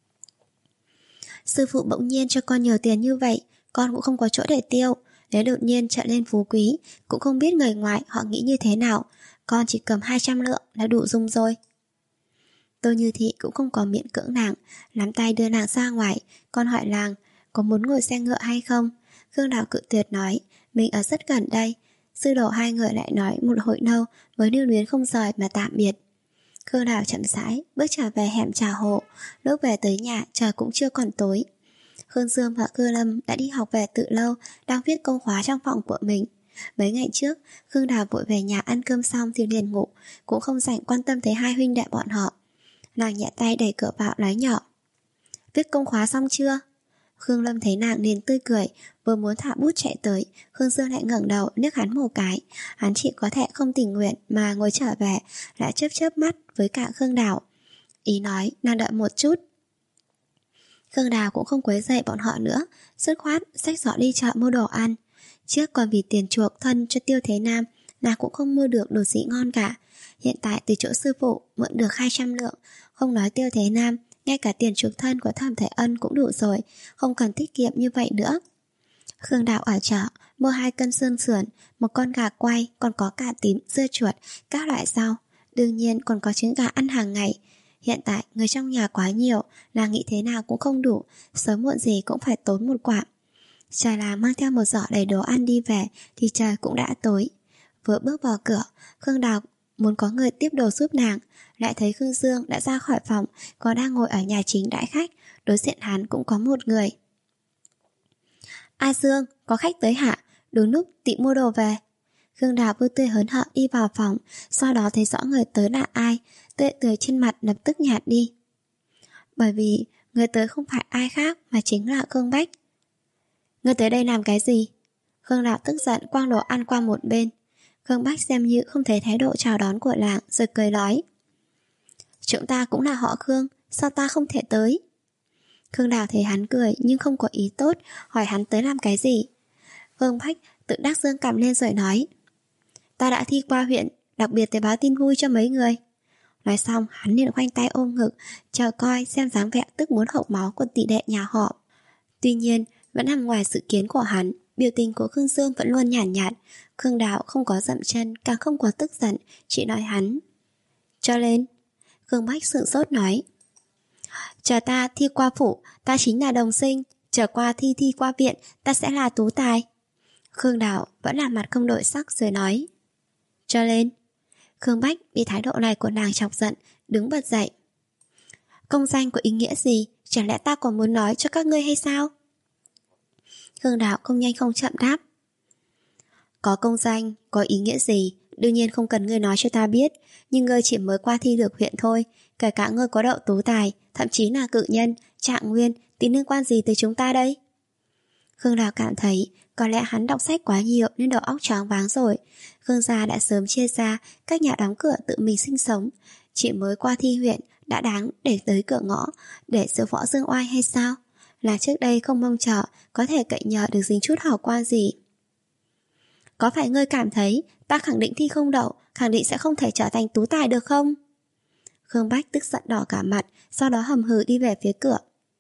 Sư phụ bỗng nhiên cho con nhiều tiền như vậy, con cũng không có chỗ để tiêu. Nếu đột nhiên trở lên phú quý, cũng không biết người ngoài họ nghĩ như thế nào. Con chỉ cầm hai trăm lượng là đủ dùng rồi. Tô Như Thị cũng không có miễn cưỡng nàng, nắm tay đưa nàng ra ngoài, còn hỏi nàng có muốn ngồi xe ngựa hay không. Khương Đào cự tuyệt nói mình ở rất gần đây. Sư đồ hai người lại nói một hồi lâu mới lưu luyến không rời mà tạm biệt. Khương Đào chậm rãi bước trở về hẻm trà hộ. Lúc về tới nhà trời cũng chưa còn tối. Khương Dương và Cư Lâm đã đi học về từ lâu, đang viết công khóa trong phòng của mình. Mấy ngày trước, Khương Đào vội về nhà ăn cơm xong thì liền ngủ, cũng không rảnh quan tâm tới hai huynh đệ bọn họ. Nàng nhẹ tay đẩy cửa vào nói nhỏ: viết công khóa xong chưa? Khương Lâm thấy nàng liền tươi cười, vừa muốn thả bút chạy tới, Khương Dương lại ngẩng đầu liếc hắn một cái. Hắn chỉ có thể không tình nguyện mà ngồi trở về, lại chớp chớp mắt với cả Khương Đào, ý nói nàng đợi một chút. Khương Đào cũng không quấy rầy bọn họ nữa, dứt khoát xách giỏ đi chợ mua đồ ăn. Trước còn vì tiền chuộc thân cho Tiêu Thế Nam, nàng cũng không mua được đồ gì ngon cả. Hiện tại từ chỗ sư phụ mượn được hai trăm lượng, không nói Tiêu Thế Nam, ngay cả tiền chuộc thân của Thẩm Thể Ân cũng đủ rồi, không cần tiết kiệm như vậy nữa. Khương Đào ở chợ mua hai cân xương sườn, một con gà quay, còn có cà tím, dưa chuột, các loại rau, đương nhiên còn có trứng gà ăn hàng ngày. Hiện tại người trong nhà quá nhiều, nàng nghĩ thế nào cũng không đủ, sớm muộn gì cũng phải tốn một quạng. Trời là mang theo một giỏ đầy đồ ăn đi về thì trời cũng đã tối. Vừa bước vào cửa, Khương Đào muốn có người tiếp đồ giúp nàng, lại thấy Khương Dương đã ra khỏi phòng, còn đang ngồi ở nhà chính đãi khách, đối diện hắn cũng có một người. A Dương, có khách tới hả? Đúng lúc tị mua đồ về. Khương Đào vui tươi hớn hở đi vào phòng, sau đó thấy rõ người tới là ai, tươi cười trên mặt lập tức nhạt đi. Bởi vì người tới không phải ai khác mà chính là Khương Bách. Người tới đây làm cái gì? Khương Đào tức giận quăng đồ ăn qua một bên. Khương Bách xem như không thấy thái độ chào đón của nàng, rồi cười nói: chúng ta cũng là họ Khương, sao ta không thể tới? Khương Đào thấy hắn cười nhưng không có ý tốt, hỏi hắn tới làm cái gì. Khương Bách tự đắc dương cảm lên rồi nói: ta đã thi qua huyện, đặc biệt tới báo tin vui cho mấy người. Nói xong hắn liền khoanh tay ôm ngực, chờ coi xem dáng vẻ tức muốn hộc máu của tỷ đệ nhà họ. Tuy nhiên vẫn nằm ngoài dự kiến của hắn. Biểu tình của Khương Dương vẫn luôn nhàn nhạt, nhạt. Khương Đào không có dậm chân, càng không có tức giận, chỉ nói hắn: cho lên. Khương Bách sửng sốt nói: chờ ta thi qua phủ, ta chính là đồng sinh. Chờ qua thi thi qua viện, ta sẽ là tú tài. Khương Đào vẫn là mặt không đổi sắc rồi nói: cho lên. Khương Bách bị thái độ này của nàng chọc giận, đứng bật dậy: công danh có ý nghĩa gì? Chẳng lẽ ta còn muốn nói cho các ngươi hay sao? Khương Đào không nhanh không chậm đáp: có công danh, có ý nghĩa gì? Đương nhiên không cần ngươi nói cho ta biết, nhưng ngươi chỉ mới qua thi được huyện thôi. Kể cả ngươi có đậu tú tài, thậm chí là cự nhân, trạng nguyên, thì liên quan gì tới chúng ta đây? Khương Đào cảm thấy có lẽ hắn đọc sách quá nhiều nên đầu óc choáng váng rồi. Khương gia đã sớm chia ra, các nhà đóng cửa tự mình sinh sống. Chỉ mới qua thi huyện đã đáng để tới cửa ngõ, để giữ võ dương oai hay sao? Là trước đây không mong chờ có thể cậy nhờ được dính chút hào quang gì. Có phải ngươi cảm thấy ta khẳng định thi không đậu, khẳng định sẽ không thể trở thành tú tài được không? Khương Bách tức giận đỏ cả mặt, sau đó hầm hừ đi về phía cửa.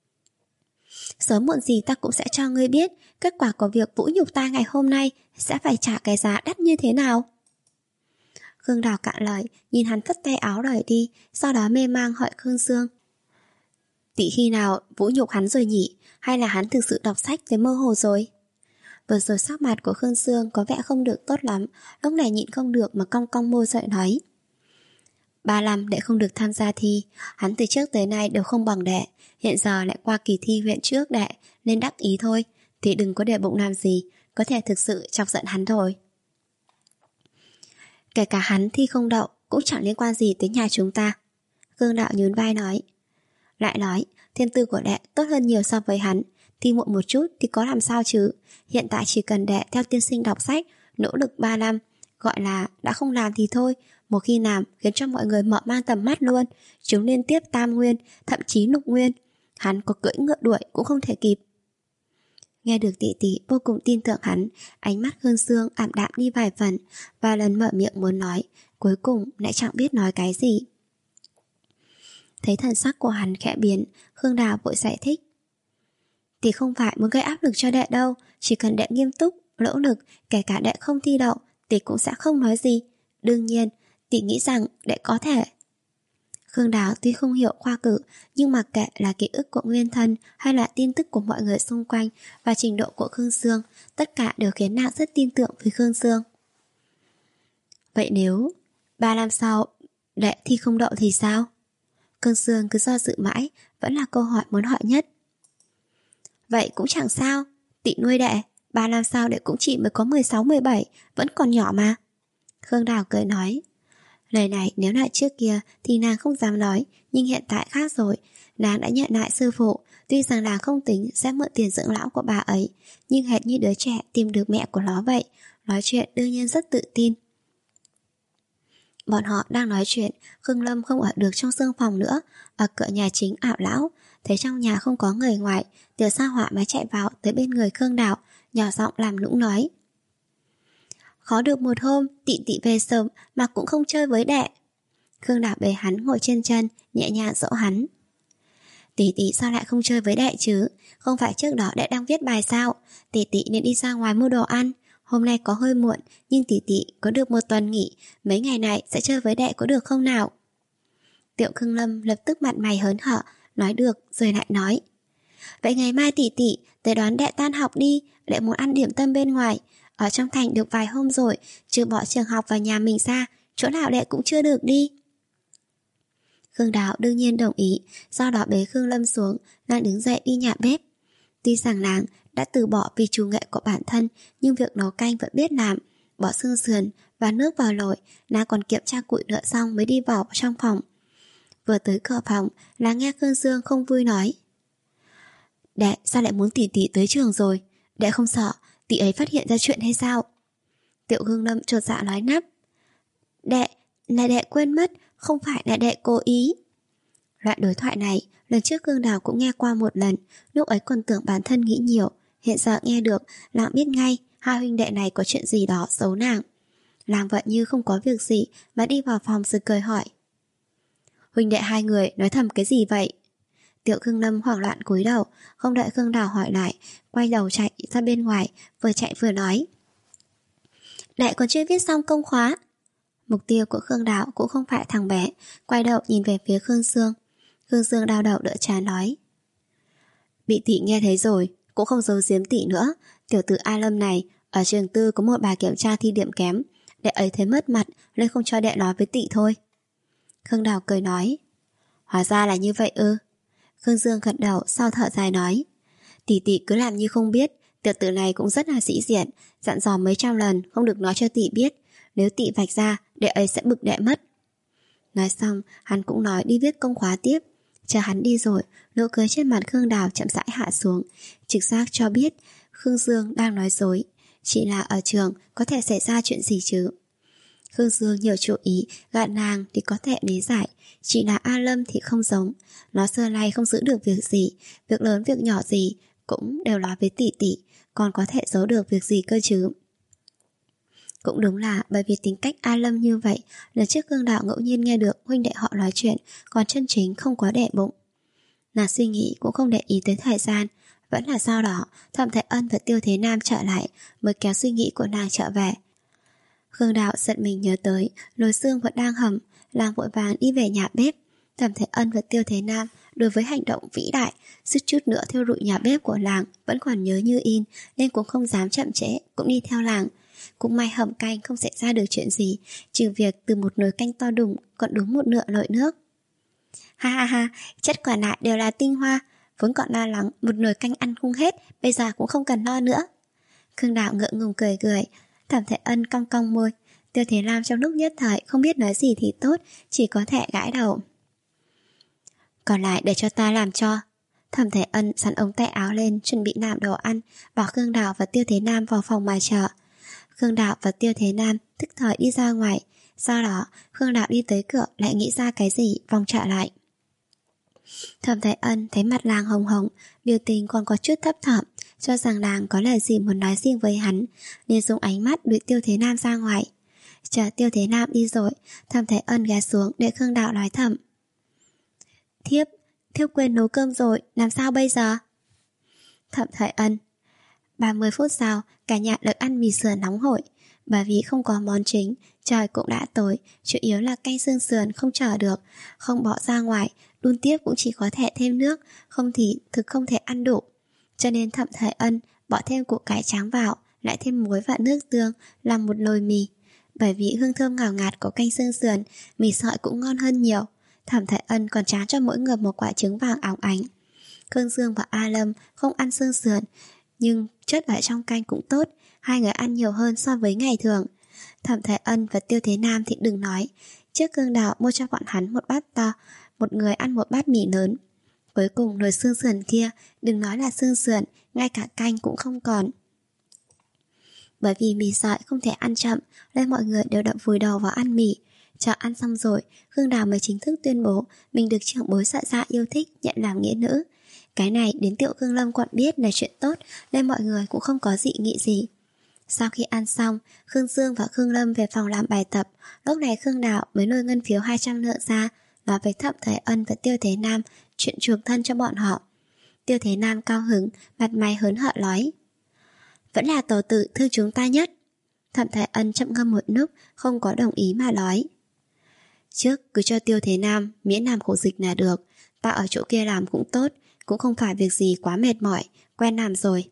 Sớm muộn gì ta cũng sẽ cho ngươi biết kết quả của việc vũ nhục ta ngày hôm nay sẽ phải trả cái giá đắt như thế nào. Khương Đào cạn lời, nhìn hắn phất tay áo rời đi, sau đó mê mang hỏi Khương Dương: tỷ khi nào vũ nhục hắn rồi nhỉ? Hay là hắn thực sự đọc sách tới mơ hồ rồi? Vừa rồi sắc mặt của Khương Dương có vẻ không được tốt lắm, lúc này nhịn không được mà cong cong môi dậy nói: Ba năm đệ không được tham gia thi, hắn từ trước tới nay đều không bằng đệ, hiện giờ lại qua kỳ thi huyện trước đệ, nên đắc ý thôi, thì đừng có để bụng làm gì, có thể thực sự chọc giận hắn rồi. Kể cả hắn thi không đậu cũng chẳng liên quan gì tới nhà chúng ta. Khương Đạo nhún vai nói. Lại nói, thiên tư của đệ tốt hơn nhiều so với hắn, thi muộn một chút thì có làm sao chứ. Hiện tại chỉ cần đệ theo tiên sinh đọc sách, nỗ lực ba năm, gọi là đã không làm thì thôi. Một khi làm khiến cho mọi người mở mang tầm mắt luôn, chúng liên tiếp tam nguyên, thậm chí lục nguyên. Hắn có cưỡi ngựa đuổi cũng không thể kịp. Nghe được tỷ tỷ vô cùng tin tưởng hắn, ánh mắt Khương Dương ảm đạm đi vài phần, và lần mở miệng muốn nói, cuối cùng lại chẳng biết nói cái gì. Thấy thần sắc của hắn khẽ biến, Khương Đào vội giải thích. Tỷ không phải muốn gây áp lực cho đệ đâu, chỉ cần đệ nghiêm túc, nỗ lực, kể cả đệ không thi đậu, tỷ cũng sẽ không nói gì. Đương nhiên, tỷ nghĩ rằng đệ có thể. Khương Đào tuy không hiểu khoa cử, nhưng mặc kệ là ký ức của nguyên thân hay là tin tức của mọi người xung quanh và trình độ của Khương Dương, tất cả đều khiến nàng rất tin tưởng với Khương Dương. Vậy nếu ba năm sau đệ thi không đậu thì sao? Khương Dương cứ do dự mãi, vẫn là câu hỏi muốn hỏi nhất. Vậy cũng chẳng sao, tị nuôi đệ, ba năm sau đệ cũng chỉ mới có mười sáu mười bảy, vẫn còn nhỏ mà. Khương Đào cười nói. Lời này nếu là trước kia thì nàng không dám nói, nhưng hiện tại khác rồi. Nàng đã nhận lại sư phụ, tuy rằng nàng không tính sẽ mượn tiền dưỡng lão của bà ấy, nhưng hệt như đứa trẻ tìm được mẹ của nó vậy, nói chuyện đương nhiên rất tự tin. Bọn họ đang nói chuyện, Khương Lâm không ở được trong sương phòng nữa, ở cửa nhà chính ảo lão, thấy trong nhà không có người ngoài, Tiểu Sa Họa mới chạy vào tới bên người Khương Đào, nhỏ giọng làm nũng nói. Khó được một hôm, tị tị về sớm mà cũng không chơi với đệ. Khương Đào bế hắn ngồi trên chân, nhẹ nhàng dỗ hắn. Tỷ tỷ sao lại không chơi với đệ chứ? Không phải trước đó đệ đang viết bài sao? Tỷ tỷ nên đi ra ngoài mua đồ ăn. Hôm nay có hơi muộn, nhưng tỷ tỷ có được một tuần nghỉ, mấy ngày này sẽ chơi với đệ có được không nào? Tiểu Khương Lâm lập tức mặt mày hớn hở, nói được rồi lại nói. Vậy ngày mai tỷ tỷ tới đón đệ tan học đi, đệ muốn ăn điểm tâm bên ngoài. Ở trong thành được vài hôm rồi, trừ bỏ trường học và nhà mình ra, chỗ nào đệ cũng chưa được đi. Khương Đào đương nhiên đồng ý, sau đó bế Khương Lâm xuống, nàng đứng dậy đi nhà bếp. Tuy rằng nàng đã từ bỏ vì chủ nghệ của bản thân, nhưng việc nấu canh vẫn biết làm. Bỏ xương sườn và nước vào nồi, nàng còn kiểm tra củi lửa xong mới đi vào trong phòng. Vừa tới cửa phòng là nghe Khương Dương không vui nói. Đệ sao lại muốn tỉ tỉ tới trường rồi? Đệ không sợ tỷ ấy phát hiện ra chuyện hay sao? Tiểu Khương Lâm chột dạ nói nắp. Đệ, là đệ quên mất, không phải là đệ cố ý. Loại đối thoại này lần trước Khương Đào cũng nghe qua một lần, lúc ấy còn tưởng bản thân nghĩ nhiều, hiện giờ nghe được, nàng biết ngay hai huynh đệ này có chuyện gì đó giấu nàng. Nàng vậy như không có việc gì mà đi vào phòng rồi cười hỏi. Huynh đệ hai người nói thầm cái gì vậy? Tiểu Khương Lâm hoảng loạn cúi đầu, không đợi Khương Đào hỏi lại, quay đầu chạy ra bên ngoài, vừa chạy vừa nói. Đệ còn chưa viết xong công khóa. Mục tiêu của Khương Đào cũng không phải thằng bé, quay đầu nhìn về phía Khương Dương. Khương Dương đau đầu đỡ chán nói. Bị tỷ nghe thấy rồi, cũng không giấu giếm tỷ nữa. Tiểu tử A Lâm này, ở trường tư có một bài kiểm tra thi điểm kém, đệ ấy thấy mất mặt nên không cho đệ nói với tỷ thôi. Khương Đào cười nói. Hóa ra là như vậy ư? Khương Dương gật đầu sau thở dài nói. Tỷ tỷ cứ làm như không biết, tiểu tử này cũng rất là sĩ diện, dặn dò mấy trăm lần không được nói cho tỷ biết, nếu tỷ vạch ra đệ ấy sẽ bực đệ mất. Nói xong hắn cũng nói đi viết công khóa tiếp. Chờ hắn đi rồi, nụ cười trên mặt Khương Đào chậm rãi hạ xuống, trực giác cho biết Khương Dương đang nói dối, chỉ là ở trường có thể xảy ra chuyện gì chứ. Khương Dương nhiều chú ý, gạt nàng thì có thể lý giải, chỉ là A Lâm thì không giống. Nó xưa nay không giữ được việc gì, việc lớn việc nhỏ gì cũng đều nói với tỷ tỷ, còn có thể giấu được việc gì cơ chứ. Cũng đúng là bởi vì tính cách A Lâm như vậy, lần trước Khương Đạo ngẫu nhiên nghe được huynh đệ họ nói chuyện, còn chân chính không có để bụng. Nàng suy nghĩ cũng không để ý tới thời gian, vẫn là sau đó Thẩm Thái Ân và Tiêu Thế Nam trở lại mới kéo suy nghĩ của nàng trở về. Khương Đạo giận mình nhớ tới nồi xương vẫn đang hầm, nàng vội vàng đi về nhà bếp. Thẩm Thái Ân và Tiêu Thế Nam đối với hành động vĩ đại suýt chút nữa thiêu rụi nhà bếp của làng vẫn còn nhớ như in, nên cũng không dám chậm trễ, cũng đi theo làng. Cũng may hầm canh không xảy ra được chuyện gì, trừ việc từ một nồi canh to đùng còn đúng một nửa nồi nước. Ha ha ha, chất quả lại đều là tinh hoa, vốn còn lo lắng một nồi canh ăn không hết, bây giờ cũng không cần lo nữa. Khương Đạo ngượng ngùng cười cười. Thẩm Thái Ân cong cong môi. Tiêu Thế Lam trong lúc nhất thời không biết nói gì thì tốt, chỉ có thể gãi đầu. Còn lại để cho ta làm cho. Thẩm Thái Ân sắn ống tay áo lên, chuẩn bị làm đồ ăn, bảo Khương Đạo và Tiêu Thế Nam vào phòng mà chờ. Khương Đạo và Tiêu Thế Nam tức thời đi ra ngoài. Sau đó Khương Đạo đi tới cửa lại nghĩ ra cái gì vòng trở lại. Thẩm Thái Ân thấy mặt làng hồng hồng, biểu tình còn có chút thấp thỏm, cho rằng làng có lời gì muốn nói riêng với hắn, nên dùng ánh mắt đuổi Tiêu Thế Nam ra ngoài. Chờ Tiêu Thế Nam đi rồi, Thẩm Thái Ân ghé xuống để Khương Đạo nói thầm. Thiếp, thiếp quên nấu cơm rồi, làm sao bây giờ? Thẩm Thái Ân. Ba mươi phút sau, cả nhà được ăn mì sườn nóng hổi. Bởi vì không có món chính, trời cũng đã tối, chủ yếu là canh xương sườn không chờ được, không bỏ ra ngoài, đun tiếp cũng chỉ có thể thêm nước, không thì thực không thể ăn đủ. Cho nên Thẩm Thời Ân bỏ thêm củ cải trắng vào, lại thêm muối và nước tương, làm một nồi mì. Bởi vì hương thơm ngào ngạt của canh xương sườn, mì sợi cũng ngon hơn nhiều. Thẩm Thời Ân còn tráng cho mỗi người một quả trứng vàng óng ánh. Khương Dương và A Lâm không ăn xương sườn, nhưng chất ở trong canh cũng tốt, hai người ăn nhiều hơn so với ngày thường. Thẩm Thời Ân và Tiêu Thế Nam thì đừng nói, trước Cương Đào mua cho bọn hắn một bát to, một người ăn một bát mì lớn. Cuối cùng nồi xương sườn kia, đừng nói là xương sườn, ngay cả canh cũng không còn. Bởi vì mì sợi không thể ăn chậm, nên mọi người đều đậm vùi đầu vào ăn mì. Chờ ăn xong rồi, Khương Đào mới chính thức tuyên bố mình được trưởng bối Sợ Gia yêu thích, nhận làm nghĩa nữ. Cái này đến Tiệu Khương Lâm còn biết là chuyện tốt, nên mọi người cũng không có dị nghị gì. Sau khi ăn xong, Khương Dương và Khương Lâm về phòng làm bài tập. Lúc này Khương Đào mới lôi ngân phiếu hai trăm lượng ra, nói với Thẩm Thời Ân và Tiêu Thế Nam chuyện chuộc thân cho bọn họ. Tiêu Thế Nam cao hứng, mặt mày hớn hở nói: vẫn là tổ tự thương chúng ta nhất. Thẩm Thời Ân chậm ngâm một lúc, không có đồng ý mà nói: trước cứ cho Tiêu Thế Nam miễn làm khổ dịch là được, ta ở chỗ kia làm cũng tốt, cũng không phải việc gì quá mệt mỏi, quen làm rồi.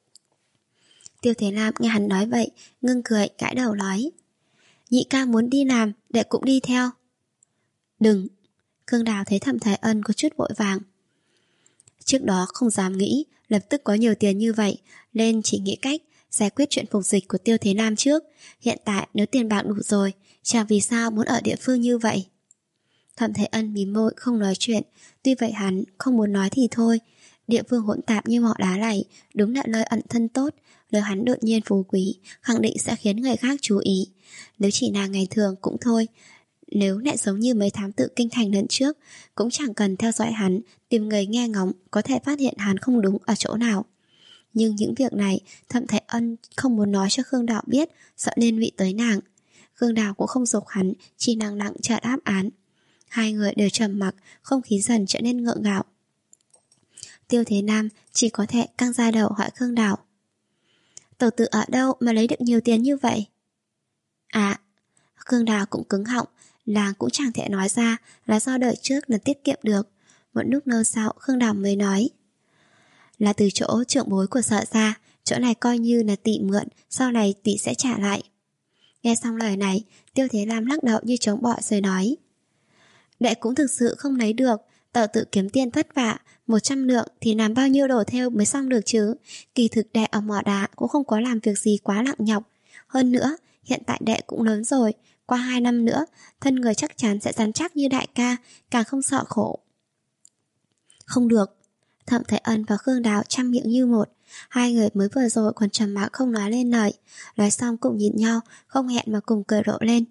Tiêu Thế Nam nghe hắn nói vậy, ngưng cười gãi đầu nói: nhị ca muốn đi làm, đệ cũng đi theo. Đừng. Khương Đào thấy Thẩm Thời Ân có chút vội vàng. Trước đó không dám nghĩ lập tức có nhiều tiền như vậy, nên chỉ nghĩ cách giải quyết chuyện phục dịch của Tiêu Thế Nam trước. Hiện tại nếu tiền bạc đủ rồi, chẳng vì sao muốn ở địa phương như vậy. Thẩm Thời Ân mím môi không nói chuyện. Tuy vậy hắn không muốn nói thì thôi, địa phương hỗn tạp như mỏ đá này đúng là nơi ẩn thân tốt. Nếu hắn đột nhiên phú quý, khẳng định sẽ khiến người khác chú ý. Nếu chỉ là ngày thường cũng thôi, nếu lại giống như mấy thám tử kinh thành lần trước, cũng chẳng cần theo dõi hắn, tìm người nghe ngóng, có thể phát hiện hắn không đúng ở chỗ nào. Nhưng những việc này Thẩm Thời Ân không muốn nói cho Khương Đào biết, sợ liên lụy tới nàng. Khương Đào cũng không giục hắn, chỉ lặng lặng chờ đáp án. Hai người đều trầm mặc, không khí dần trở nên ngượng ngạo. Tiêu Thế Nam chỉ có thể căng ra đầu hỏi Khương Đào: tổ tự ở đâu mà lấy được nhiều tiền như vậy? À, Khương Đào cũng cứng họng, làng cũng chẳng thể nói ra là do đợi trước là tiết kiệm được. Một lúc lâu sau Khương Đào mới nói: là từ chỗ trưởng bối của Sợ Gia, chỗ này coi như là tỷ mượn, sau này tỷ sẽ trả lại. Nghe xong lời này, Tiêu Thế Nam lắc đầu như chống bọi rồi nói: đệ cũng thực sự không lấy được, tờ tự kiếm tiền vất vả, một trăm lượng thì làm bao nhiêu đồ theo mới xong được chứ. Kỳ thực đệ ở mỏ đá cũng không có làm việc gì quá nặng nhọc. Hơn nữa, hiện tại đệ cũng lớn rồi, qua hai năm nữa, thân người chắc chắn sẽ rắn chắc như đại ca, càng không sợ khổ. Không được. Thẩm Thời Ân và Khương Đào chăm miệng như một. Hai người mới vừa rồi còn trầm mặc không nói lên lời, nói xong cũng nhìn nhau, không hẹn mà cùng cười rộ lên.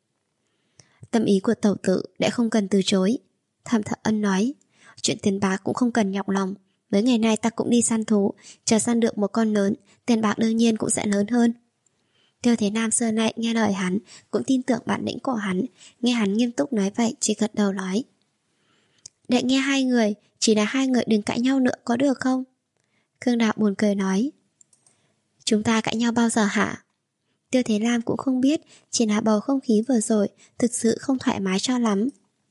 Tâm ý của tẩu tử đệ không cần từ chối. Thẩm Thời Ân nói: chuyện tiền bạc cũng không cần nhọc lòng. Mấy ngày nay ta cũng đi săn thú, chờ săn được một con lớn, tiền bạc đương nhiên cũng sẽ lớn hơn. Tiêu Thế Nam xưa nay nghe lời hắn, cũng tin tưởng bản lĩnh của hắn. Nghe hắn nghiêm túc nói vậy, chỉ gật đầu nói: đệ nghe hai người, chỉ là hai người đừng cãi nhau nữa có được không? Khương Đào buồn cười nói: chúng ta cãi nhau bao giờ hả? Tiêu Thế Nam cũng không biết, chỉ là bầu không khí vừa rồi thực sự không thoải mái cho lắm.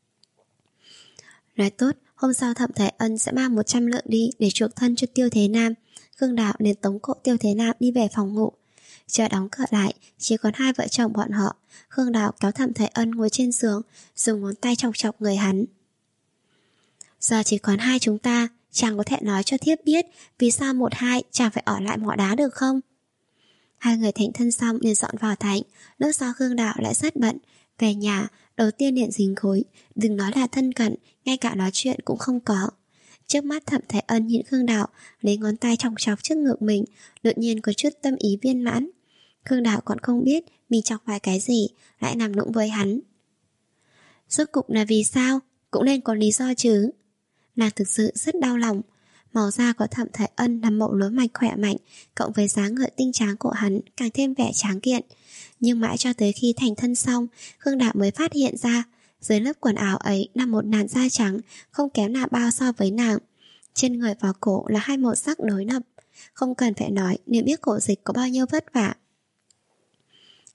Nói tốt, hôm sau Thẩm Thời Ân sẽ mang một trăm lượng đi để chuộc thân cho Tiêu Thế Nam. Khương Đào liền tống cổ Tiêu Thế Nam đi về phòng ngủ. Chờ đóng cửa lại, chỉ còn hai vợ chồng bọn họ. Khương Đào kéo Thẩm Thời Ân ngồi trên giường, dùng ngón tay chọc chọc người hắn. Giờ chỉ còn hai chúng ta, chàng có thể nói cho thiếp biết vì sao một hai chàng phải ở lại mỏ đá được không? Hai người thành thân xong liền dọn vào thành. Lúc sau Khương Đào lại rất bận. Về nhà, đầu tiên liền dính gối, đừng nói là thân cận, ngay cả nói chuyện cũng không có. Trước mắt Thẩm Thời Ân nhìn Khương Đào, lấy ngón tay chọc chọc trước ngực mình, đột nhiên có chút tâm ý viên mãn. Khương Đào còn không biết mình chọc phải cái gì, lại nằm nũng với hắn. Rốt cục là vì sao? Cũng nên có lý do chứ. Nàng thực sự rất đau lòng. Màu da của Thẩm Thời Ân là màu lúa mạch khỏe mạnh, cộng với dáng người tinh tráng của hắn càng thêm vẻ tráng kiện. Nhưng mãi cho tới khi thành thân xong, Khương Đào mới phát hiện ra dưới lớp quần áo ấy là một làn da trắng, không kém nào bao so với nàng. Trên người và cổ là hai màu sắc đối lập. Không cần phải nói nếu biết cổ dịch có bao nhiêu vất vả.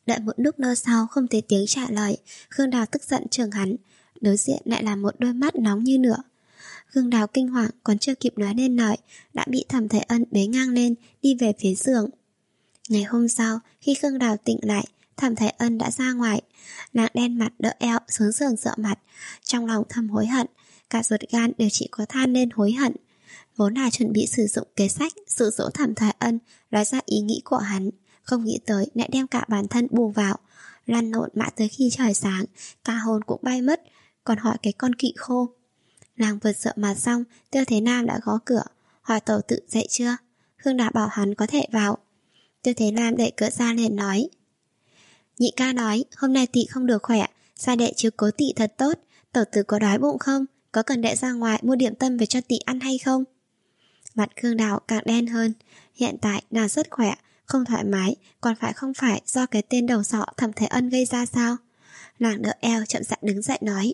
Đợi một lúc lâu sau không thấy tiếng trả lời, Khương Đào tức giận chừng hắn. Đối diện lại là một đôi mắt nóng như lửa. Khương Đào kinh hoàng còn chưa kịp nói nên lời, đã bị Thẩm Thái Ân bế ngang lên, đi về phía giường. Ngày hôm sau, khi Khương Đào tỉnh lại, Thẩm Thái Ân đã ra ngoài. Nàng đen mặt đỡ eo xuống giường dựa mặt, trong lòng thầm hối hận, cả ruột gan đều chỉ có than lên hối hận. Vốn là chuẩn bị sử dụng kế sách dụ dỗ Thẩm Thái Ân nói ra ý nghĩ của hắn, không nghĩ tới lại đem cả bản thân bù vào, lăn lộn mãi tới khi trời sáng, cả hồn cũng bay mất, còn hỏi cái con kỵ khô. Nàng vừa dựa mặt xong, Tiêu Thế Nam đã gõ cửa, hỏi tẩu tự dậy chưa. Khương đã bảo hắn có thể vào. Tiêu Thế Nam đẩy cửa ra liền nói: Nhị ca nói hôm nay tỵ không được khỏe, sai đệ chiếu cố tỵ thật tốt. Tẩu tử có đói bụng không? Có cần đệ ra ngoài mua điểm tâm về cho tỵ ăn hay không? Mặt Khương Đào càng đen hơn. Hiện tại nàng rất khỏe, không thoải mái, còn phải không phải do cái tên đầu sọ Thẩm Thái Ân gây ra sao? Nàng đỡ eo chậm rãi đứng dậy nói: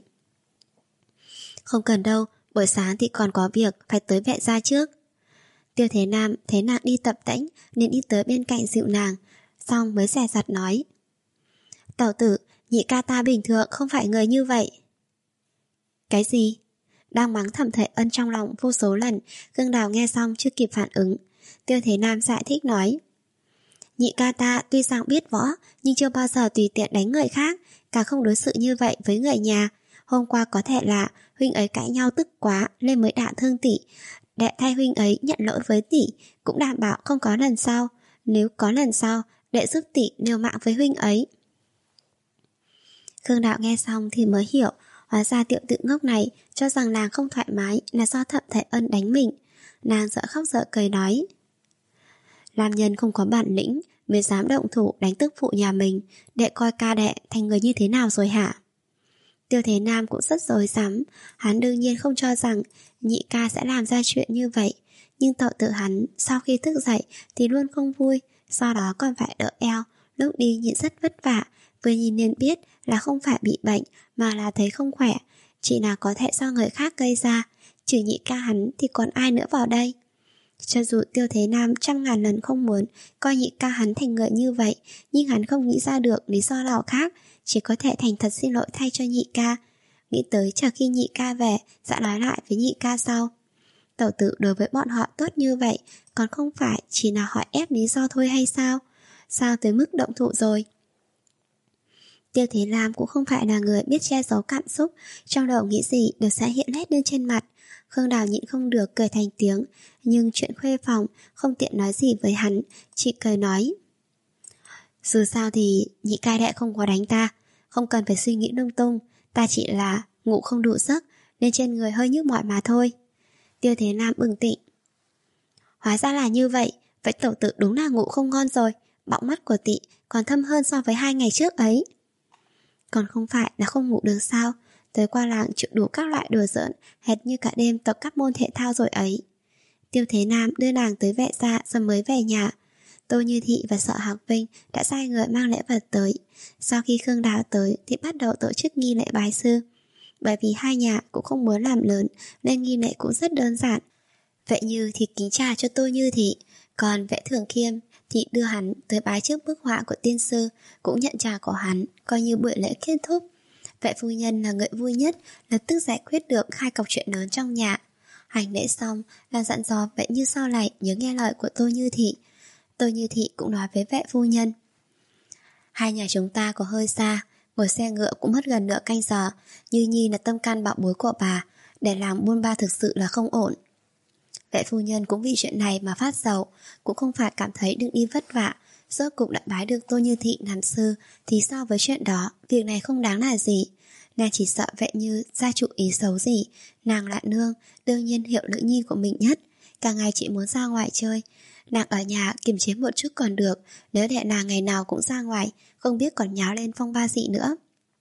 Không cần đâu, buổi sáng thì còn có việc phải tới vệ gia trước. Tiêu Thế Nam thấy nàng đi tập tễnh nên đi tới bên cạnh dịu nàng, xong mới dè dặt nói: Tẩu tử, nhị ca ta bình thường không phải người như vậy. Cái gì? Đang mắng Thẩm Thái Ân trong lòng vô số lần, Khương Đào nghe xong chưa kịp phản ứng. Tiêu Thế Nam giải thích nói: Nhị ca ta tuy rằng biết võ, nhưng chưa bao giờ tùy tiện đánh người khác, càng không đối xử như vậy với người nhà. Hôm qua có thể là huynh ấy cãi nhau tức quá nên mới đả thương tỷ. Đệ thay huynh ấy nhận lỗi với tỷ, cũng đảm bảo không có lần sau. Nếu có lần sau, đệ giúp tỷ liều mạng với huynh ấy. Khương Đạo nghe xong thì mới hiểu, hóa ra tiểu tự ngốc này cho rằng nàng không thoải mái là do Thẩm Thái Ân đánh mình. Nàng dở khóc dở cười nói: Nam nhân không có bản lĩnh mới dám động thủ đánh tức phụ nhà mình, đệ coi ca đệ thành người như thế nào rồi hả? Tiêu Thế Nam cũng rất rối rắm, hắn đương nhiên không cho rằng nhị ca sẽ làm ra chuyện như vậy, nhưng tẩu tử hắn sau khi thức dậy thì luôn không vui, sau đó còn phải đỡ eo, lúc đi nhìn rất vất vả, vừa nhìn nên biết là không phải bị bệnh mà là thấy không khỏe, chỉ là có thể do người khác gây ra, trừ nhị ca hắn thì còn ai nữa vào đây. Cho dù Tiêu Thế Nam trăm ngàn lần không muốn coi nhị ca hắn thành người như vậy, nhưng hắn không nghĩ ra được lý do nào khác, chỉ có thể thành thật xin lỗi thay cho nhị ca. Nghĩ tới chờ khi nhị ca về sẽ nói lại với nhị ca sau. Tẩu tử đối với bọn họ tốt như vậy, còn không phải chỉ là hỏi ép lý do thôi hay sao? Sao tới mức động thủ rồi? Tiêu Thế Nam cũng không phải là người biết che giấu cảm xúc, trong đầu nghĩ gì đều sẽ hiện hết lên trên mặt. Khương Đào nhịn không được cười thành tiếng, nhưng chuyện khuê phòng không tiện nói gì với hắn, chỉ cười nói: Dù sao thì nhị ca đệ không có đánh ta, không cần phải suy nghĩ lung tung, ta chỉ là ngủ không đủ giấc nên trên người hơi nhức mỏi mà thôi. Tiêu Thế Nam bừng tỉnh: Hóa ra là như vậy, vậy tẩu tử đúng là ngủ không ngon rồi, bọng mắt của tị còn thâm hơn so với hai ngày trước ấy. Còn không phải là không ngủ được sao? Tới qua làng chịu đủ các loại đùa giỡn, hệt như cả đêm tập các môn thể thao rồi ấy. Tiêu Thế Nam đưa nàng tới vệ gia rồi mới về nhà. Tô Như Thị và Sở Hạc Vinh đã sai người mang lễ vật tới. Sau khi Khương Đào tới thì bắt đầu tổ chức nghi lễ bái sư. Bởi vì hai nhà cũng không muốn làm lớn nên nghi lễ cũng rất đơn giản. Vệ Như thì kính trà cho Tô Như Thị, còn Vệ Thường Khiêm thì đưa hắn tới bái trước bức họa của tiên sư, cũng nhận trà của hắn, coi như buổi lễ kết thúc. Vệ phu nhân là người vui nhất, lập tức giải quyết được hai cọc chuyện lớn trong nhà. Hành lễ xong là dặn dò Vệ Như sau này nhớ nghe lời của Tô Như Thị. Tô Như Thị cũng nói với Vệ phu nhân: Hai nhà chúng ta có hơi xa, ngồi xe ngựa cũng mất gần nửa canh giờ. Như Nhi là tâm can bảo bối của bà, để làm buôn ba thực sự là không ổn. Vệ phu nhân cũng vì chuyện này mà phát sầu, cũng không phải cảm thấy đừng đi vất vả. Rốt cục đã bái được Tô Như Thị làm sư, thì so với chuyện đó, việc này không đáng là gì. Nàng chỉ sợ Vệ Như ra chủ ý xấu gì. Nàng là nương, đương nhiên hiểu nữ nhi của mình nhất, cả ngày chỉ muốn ra ngoài chơi. Nàng ở nhà kiềm chế một chút còn được, nếu để nàng ngày nào cũng ra ngoài, không biết còn nháo lên phong ba gì nữa.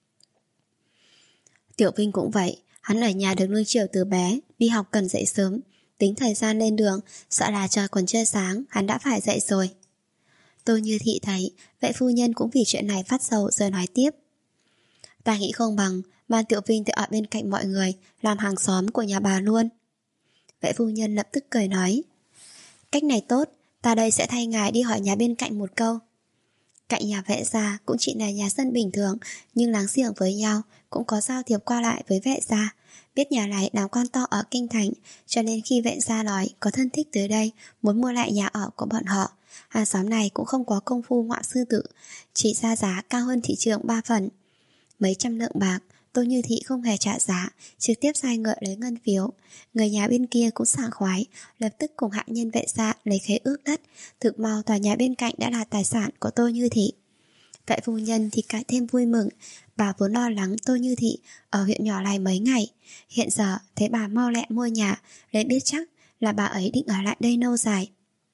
Tiểu Vinh cũng vậy, hắn ở nhà được nuôi chiều từ bé, đi học cần dậy sớm, tính thời gian lên đường, sợ là trời còn chưa sáng, hắn đã phải dậy rồi. Tô Như Thị thấy Vệ phu nhân cũng vì chuyện này phát sầu rồi nói tiếp: Ta nghĩ không bằng mang Tiểu Vinh tự ở bên cạnh mọi người, làm hàng xóm của nhà bà luôn. Vệ phu nhân lập tức cười nói: Cách này tốt, ta đây sẽ thay ngài đi hỏi nhà bên cạnh một câu. Cạnh nhà vệ gia cũng chỉ là nhà dân bình thường, nhưng láng giềng với nhau, cũng có giao thiệp qua lại với vệ gia. Biết nhà này làm quan to ở kinh thành, cho nên khi vệ gia nói có thân thích tới đây muốn mua lại nhà ở của bọn họ, hàng xóm này cũng không có công phu ngoại sư tử, chỉ ra giá cao hơn thị trường ba phần. Mấy trăm lượng bạc, Tô Như Thị không hề trả giá, trực tiếp sai ngựa lấy ngân phiếu. Người nhà bên kia cũng sảng khoái, lập tức cùng hạ nhân vệ gia lấy khế ước đất. Thực mau tòa nhà bên cạnh đã là tài sản của Tô Như Thị. Vệ phu nhân thì càng thêm vui mừng. Bà vốn lo lắng Tô Như Thị ở huyện nhỏ này mấy ngày, hiện giờ thấy bà mau lẹ mua nhà, lấy biết chắc là bà ấy định ở lại đây lâu dài.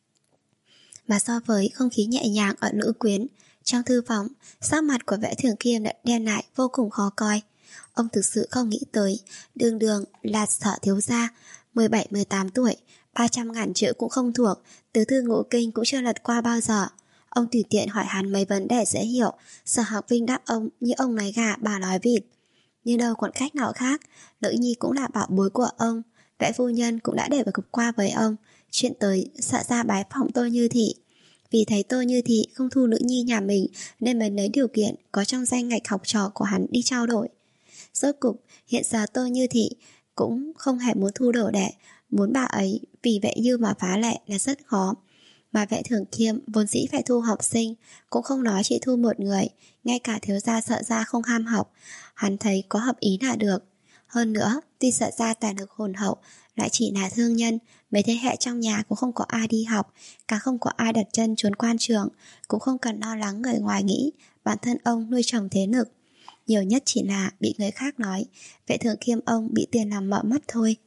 Mà so với không khí nhẹ nhàng ở nữ quyến, trong thư phòng, sắc mặt của Vệ Thường Kiêm đã đen lại vô cùng khó coi. Ông thực sự không nghĩ tới, đường đường là Sở thiếu gia, mười bảy mười tám tuổi, ba trăm ngàn chữ cũng không thuộc, tứ thư ngũ kinh cũng chưa lật qua bao giờ. Ông tùy tiện hỏi hắn mấy vấn đề dễ hiểu, Sở Học Vinh đáp ông như ông nói gà bà nói vịt. Nhưng đâu còn cách nào khác, nữ nhi cũng là bảo bối của ông. Vệ phu nhân cũng đã để vào cục qua với ông, chuyện tới sợ ra bái phỏng Tô Như Thị. Vì thấy Tô Như Thị không thu nữ nhi nhà mình, nên mới lấy điều kiện có trong danh ngạch học trò của hắn đi trao đổi. Rốt cục, hiện giờ Tô Như Thị cũng không hề muốn thu đồ đệ, muốn bà ấy vì Vệ Như mà phá lệ là rất khó. Mà Vệ Thường Kiêm vốn dĩ phải thu học sinh, cũng không nói chỉ thu một người, ngay cả thiếu gia Sợ gia không ham học, hắn thấy có hợp ý là được. Hơn nữa, tuy Sợ gia tài lực hồn hậu, lại chỉ là thương nhân, mấy thế hệ trong nhà cũng không có ai đi học, càng không có ai đặt chân trốn quan trường, cũng không cần lo lắng người ngoài nghĩ bản thân ông nuôi chồng thế lực. Nhiều nhất chỉ là bị người khác nói Vệ Thường Kiêm ông bị tiền làm mở mắt thôi.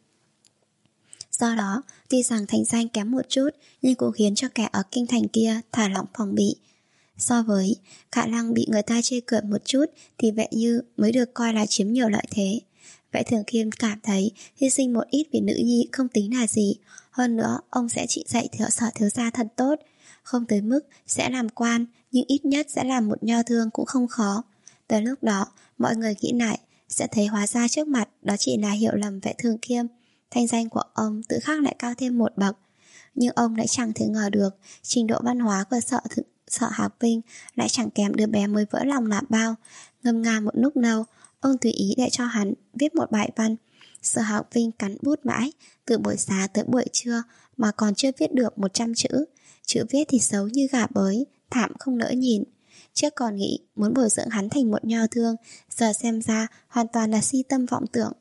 Do đó, tuy rằng thành danh kém một chút, nhưng cũng khiến cho kẻ ở kinh thành kia thả lỏng phòng bị. So với khả năng bị người ta chê cười một chút, thì Vệ Như mới được coi là chiếm nhiều lợi thế. Vệ Thường Kiêm cảm thấy hy sinh một ít vì nữ nhi không tính là gì. Hơn nữa, ông sẽ chỉ dạy thiếu Sở thiếu gia thật tốt, không tới mức sẽ làm quan, nhưng ít nhất sẽ làm một nho thương cũng không khó. Tới lúc đó, mọi người nghĩ lại sẽ thấy hóa ra trước mặt đó chỉ là hiểu lầm Vệ Thường Kiêm. Thanh danh của ông tự khắc lại cao thêm một bậc. Nhưng ông lại chẳng thể ngờ được trình độ văn hóa của Sở, Sở Học Vinh lại chẳng kém đứa bé mới vỡ lòng là bao. Ngâm nga một lúc lâu, ông tùy ý để cho hắn viết một bài văn. Sở Học Vinh cắn bút mãi, từ buổi sáng tới buổi trưa mà còn chưa viết được một trăm chữ. Chữ viết thì xấu như gà bới, thảm không nỡ nhìn. Trước còn nghĩ muốn bồi dưỡng hắn thành một nho thương, giờ xem ra hoàn toàn là si tâm vọng tưởng.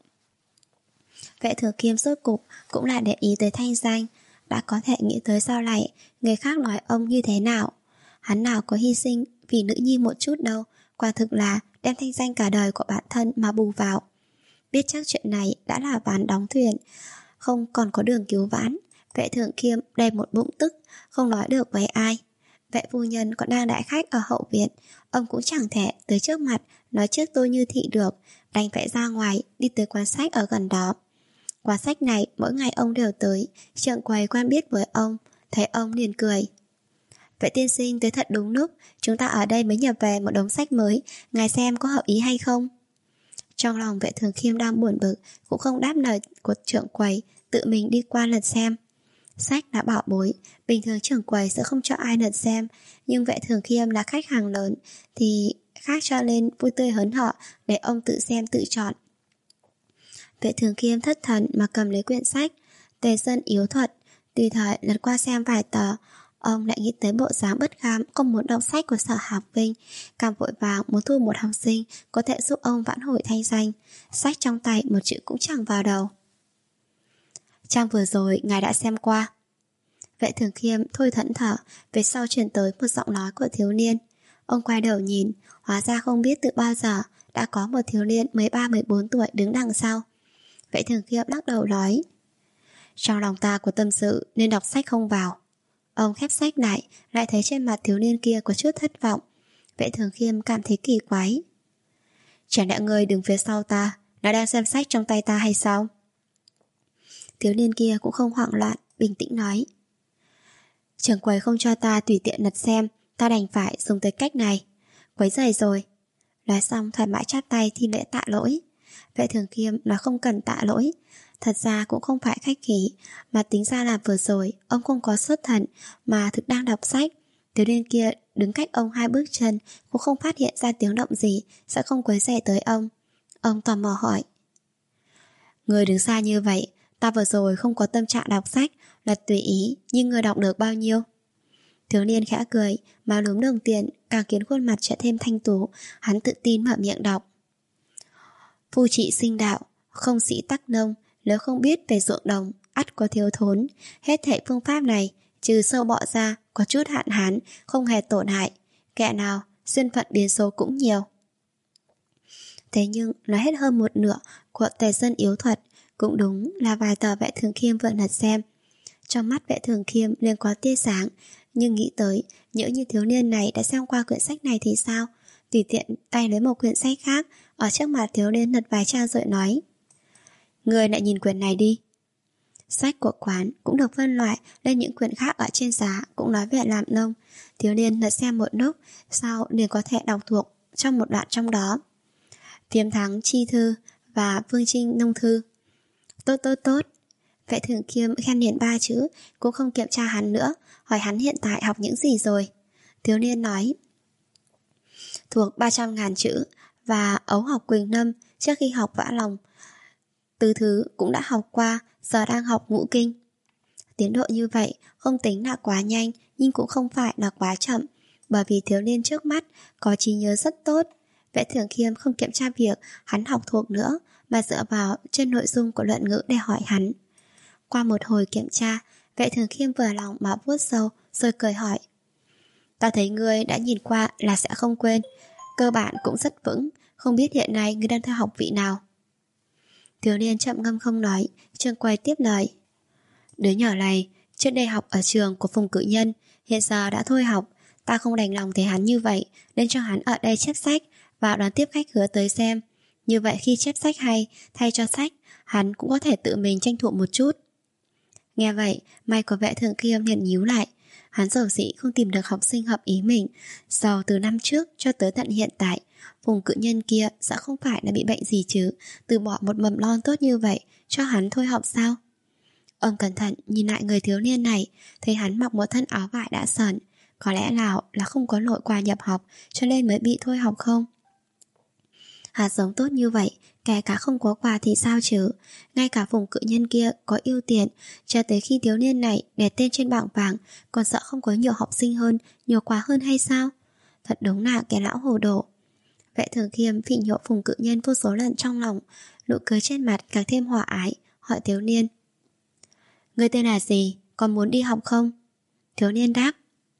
Vệ Thường Kiêm rốt cục cũng là để ý tới thanh danh, đã có thể nghĩ tới sau này người khác nói ông như thế nào. Hắn nào có hy sinh vì nữ nhi một chút đâu, quả thực là đem thanh danh cả đời của bản thân mà bù vào. Biết chắc chuyện này đã là ván đóng thuyền, không còn có đường cứu vãn, Vệ Thường Kiêm đầy một bụng tức, không nói được với ai. Vệ phu nhân còn đang đãi khách ở hậu viện, ông cũng chẳng thể tới trước mặt nói trước Tô Như Thị được, đành phải ra ngoài đi tới quán sách ở gần đó. Quán sách này mỗi ngày ông đều tới, trưởng quầy quen biết với ông, thấy ông liền cười. Vệ tiên sinh tới thật đúng lúc, chúng ta ở đây mới nhập về một đống sách mới, ngài xem có hợp ý hay không? Trong lòng Vệ Thường Kiêm đang buồn bực, cũng không đáp lời của trưởng quầy, tự mình đi qua lật xem. Sách đã bảo bối, bình thường trưởng quầy sẽ không cho ai lật xem, nhưng Vệ Thường Kiêm là khách hàng lớn thì khác, cho nên vui tươi hớn hở để ông tự xem tự chọn. Vệ Thường Kiêm thất thần mà cầm lấy quyển sách Tề Dân Yếu Thuật, tùy thời lật qua xem vài tờ. Ông lại nghĩ tới bộ dáng bất kham không muốn đọc sách của Sở Học Vinh, càng vội vàng muốn thu một học sinh có thể giúp ông vãn hồi thanh danh. Sách trong tay một chữ cũng chẳng vào đầu. Trang vừa rồi ngài đã xem qua. Vệ Thường Kiêm thôi thẫn thở, về sau truyền tới một giọng nói của thiếu niên. Ông quay đầu nhìn, hóa ra không biết từ bao giờ đã có một thiếu niên mười ba mười bốn tuổi đứng đằng sau. Vệ Thường Kiêm lắc đầu nói, trong lòng ta có tâm sự nên đọc sách không vào. Ông khép sách lại, lại thấy trên mặt thiếu niên kia có chút thất vọng. Vệ Thường Kiêm cảm thấy kỳ quái. Chẳng lẽ người đứng phía sau ta là đang xem sách trong tay ta hay sao? Thiếu niên kia cũng không hoảng loạn, bình tĩnh nói, trưởng quầy không cho ta tùy tiện lật xem, ta đành phải dùng tới cách này. Quấy rầy rồi. Nói xong thoải mái chắp tay thi lễ tạ lỗi. Vệ Thường Kiêm nói không cần tạ lỗi, thật ra cũng không phải khách khí, mà tính ra là vừa rồi ông không có xuất thần mà thực đang đọc sách. Thiếu niên kia đứng cách ông hai bước chân, cũng không phát hiện ra tiếng động gì, sẽ không quấy rầy tới ông. Ông tò mò hỏi: Người đứng xa như vậy, ta vừa rồi không có tâm trạng đọc sách, lật tùy ý, nhưng người đọc được bao nhiêu? Thiếu niên khẽ cười, máu lúm đồng tiền càng khiến khuôn mặt trở thêm thanh tú. Hắn tự tin mở miệng đọc: Phu trị sinh đạo, không sĩ tắc nông, nếu không biết về ruộng đồng, ắt có thiếu thốn. Hết thảy phương pháp này, trừ sâu bọ ra, có chút hạn hán, không hề tổn hại. Kẻ nào, duyên phận biến số cũng nhiều. Thế nhưng, nói hết hơn một nửa của tề dân yếu thuật, cũng đúng là vài tờ Vệ Thường Khiêm vừa lật xem. Trong mắt Vệ Thường Khiêm liền có tia sáng, nhưng nghĩ tới, nhỡ như thiếu niên này đã xem qua quyển sách này thì sao? Tùy tiện tay lấy một quyển sách khác, ở trước mặt thiếu niên lật vài trang rồi nói: Người lại nhìn quyển này đi. Sách của quán cũng được phân loại lên những quyển khác ở trên giá, cũng nói về làm nông. Thiếu niên lật xem một lúc, sau liền có thể đọc thuộc trong một đoạn trong đó: Thiếm thắng chi thư và Vương Trinh nông thư. Tốt tốt tốt. Vệ Thường Khiêm khen liền ba chữ, cũng không kiểm tra hắn nữa, hỏi hắn hiện tại học những gì rồi. Thiếu niên nói: Thuộc ba trăm ngàn chữ và ấu học Quỳnh Lâm, trước khi học Vã Lòng. Tứ thứ cũng đã học qua, giờ đang học ngũ kinh. Tiến độ như vậy không tính là quá nhanh, nhưng cũng không phải là quá chậm, bởi vì thiếu niên trước mắt có trí nhớ rất tốt. Vệ Thường Khiêm không kiểm tra việc hắn học thuộc nữa, mà dựa vào trên nội dung của luận ngữ để hỏi hắn. Qua một hồi kiểm tra, Vệ Thường Khiêm vừa lòng mà vuốt râu, rồi cười hỏi: Ta thấy ngươi đã nhìn qua là sẽ không quên, cơ bản cũng rất vững, không biết hiện nay ngươi đang theo học vị nào? Thiếu niên chậm ngâm không nói, Trương Quay tiếp lời: Đứa nhỏ này trước đây học ở trường của Phùng Cự Nhân, hiện giờ đã thôi học. Ta không đành lòng thấy hắn như vậy, nên cho hắn ở đây chép sách và đón tiếp khách hứa tới xem. Như vậy khi chép sách hay, thay cho sách, hắn cũng có thể tự mình tranh thủ một chút. Nghe vậy, mày của Vệ Thường Khiêm liền nhíu lại. Hắn dầu dĩ không tìm được học sinh hợp ý mình. Sau từ năm trước cho tới tận hiện tại, Phùng Cự Nhân kia sẽ không phải là bị bệnh gì chứ, từ bỏ một mầm non tốt như vậy cho hắn thôi học sao? Ông cẩn thận nhìn lại người thiếu niên này, thấy hắn mặc một thân áo vải đã sờn. Có lẽ nào là không có nội quà nhập học cho nên mới bị thôi học không? Hạt giống tốt như vậy, kể cả không có quà thì sao chứ? Ngay cả Phùng Cự Nhân kia có ưu tiền, cho tới khi thiếu niên này để tên trên bảng vàng, còn sợ không có nhiều học sinh hơn, nhiều quà hơn hay sao? Thật đúng là kẻ lão hồ đồ. Vệ Thường Khiêm phỉ nhổ Phùng Cự Nhân vô số lần trong lòng, nụ cười trên mặt càng thêm hòa ái, hỏi thiếu niên: Ngươi tên là gì? Còn muốn đi học không? Thiếu niên đáp: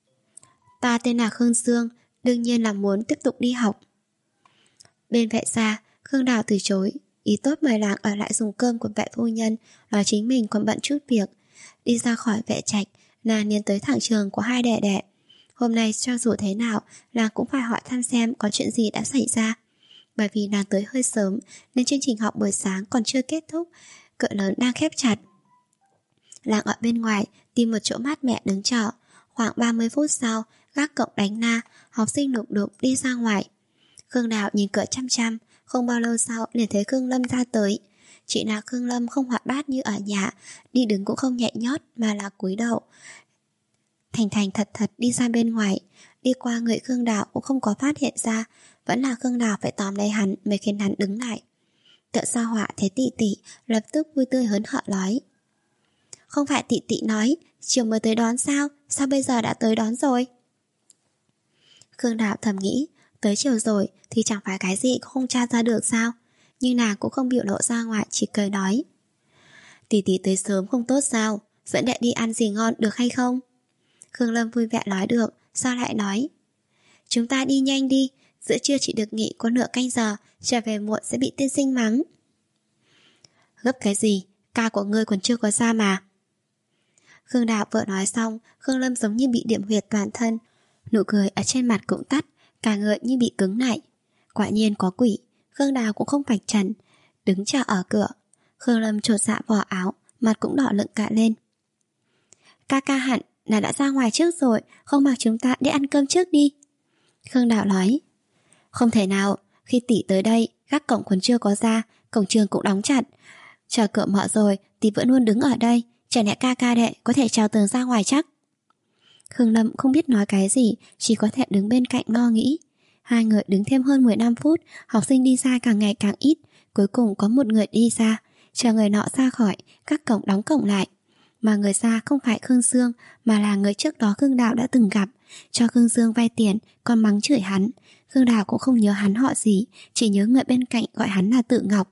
Ta tên là Khương Dương, đương nhiên là muốn tiếp tục đi học. Bên vệ gia, Khương Đào từ chối, ý tốt mời làng ở lại dùng cơm của vệ phu nhân, nói chính mình còn bận chút việc. Đi ra khỏi vệ trạch, nàng liền tới thẳng trường của hai đệ đệ. Hôm nay cho dù thế nào, nàng cũng phải hỏi thăm xem có chuyện gì đã xảy ra. Bởi vì nàng tới hơi sớm, nên chương trình học buổi sáng còn chưa kết thúc, cửa lớn đang khép chặt. Làng ở bên ngoài tìm một chỗ mát mẻ đứng chờ. Khoảng ba mươi phút sau, gác cổng đánh na, học sinh lục đục đi ra ngoài. Khương Đào nhìn cửa chăm chăm, không bao lâu sau liền thấy Khương Lâm ra tới. Chỉ là Khương Lâm không hoạt bát như ở nhà, đi đứng cũng không nhẹ nhót mà là cúi đầu, thành thành thật thật đi ra bên ngoài. Đi qua người Khương Đào cũng không có phát hiện ra, vẫn là Khương Đào phải tóm lấy hắn mới khiến hắn đứng lại. Tựa Sa Họa thấy tỷ tỷ, lập tức vui tươi hớn hở nói: Không phải tỷ tỷ nói chiều mới tới đón sao? Sao bây giờ đã tới đón rồi? Khương Đào thầm nghĩ, tới chiều rồi thì chẳng phải cái gì cũng không tra ra được sao? Nhưng nàng cũng không biểu lộ ra ngoài, chỉ cười nói: Tỷ tỷ tới sớm không tốt sao? Dẫn đệ đi ăn gì ngon được hay không? Khương Lâm vui vẻ nói được, sau lại nói: Chúng ta đi nhanh đi, giữa trưa chỉ được nghỉ có nửa canh giờ, trở về muộn sẽ bị tiên sinh mắng. Gấp cái gì? Ca của ngươi còn chưa có ra mà. Khương Đào vừa nói xong, Khương Lâm giống như bị điểm huyệt toàn thân, nụ cười ở trên mặt cũng tắt, cả người như bị cứng lại. Quả nhiên có quỷ. Khương Đào cũng không vạch trần, đứng chờ ở cửa. Khương Lâm chột dạ vỏ áo, mặt cũng đỏ lựng cả lên. Ca ca hẳn là đã ra ngoài trước rồi, không mặc chúng ta đi ăn cơm trước đi. Khương Đào nói: Không thể nào, khi tỷ tới đây, gác cổng còn chưa có ra, cổng trường cũng đóng chặt. Chờ cửa mở rồi, tỷ vẫn luôn đứng ở đây, chả lẽ ca ca đệ có thể trèo tường ra ngoài chắc? Khương Lâm không biết nói cái gì, chỉ có thể đứng bên cạnh ngơ nghĩ. Hai người đứng thêm hơn mười lăm phút, học sinh đi ra càng ngày càng ít. Cuối cùng có một người đi ra, chờ người nọ ra khỏi, các cổng đóng cổng lại. Mà người ra không phải Khương Dương, mà là người trước đó Khương Đạo đã từng gặp, cho Khương Dương vay tiền, còn mắng chửi hắn. Khương Đạo cũng không nhớ hắn họ gì, chỉ nhớ người bên cạnh gọi hắn là Tự Ngọc.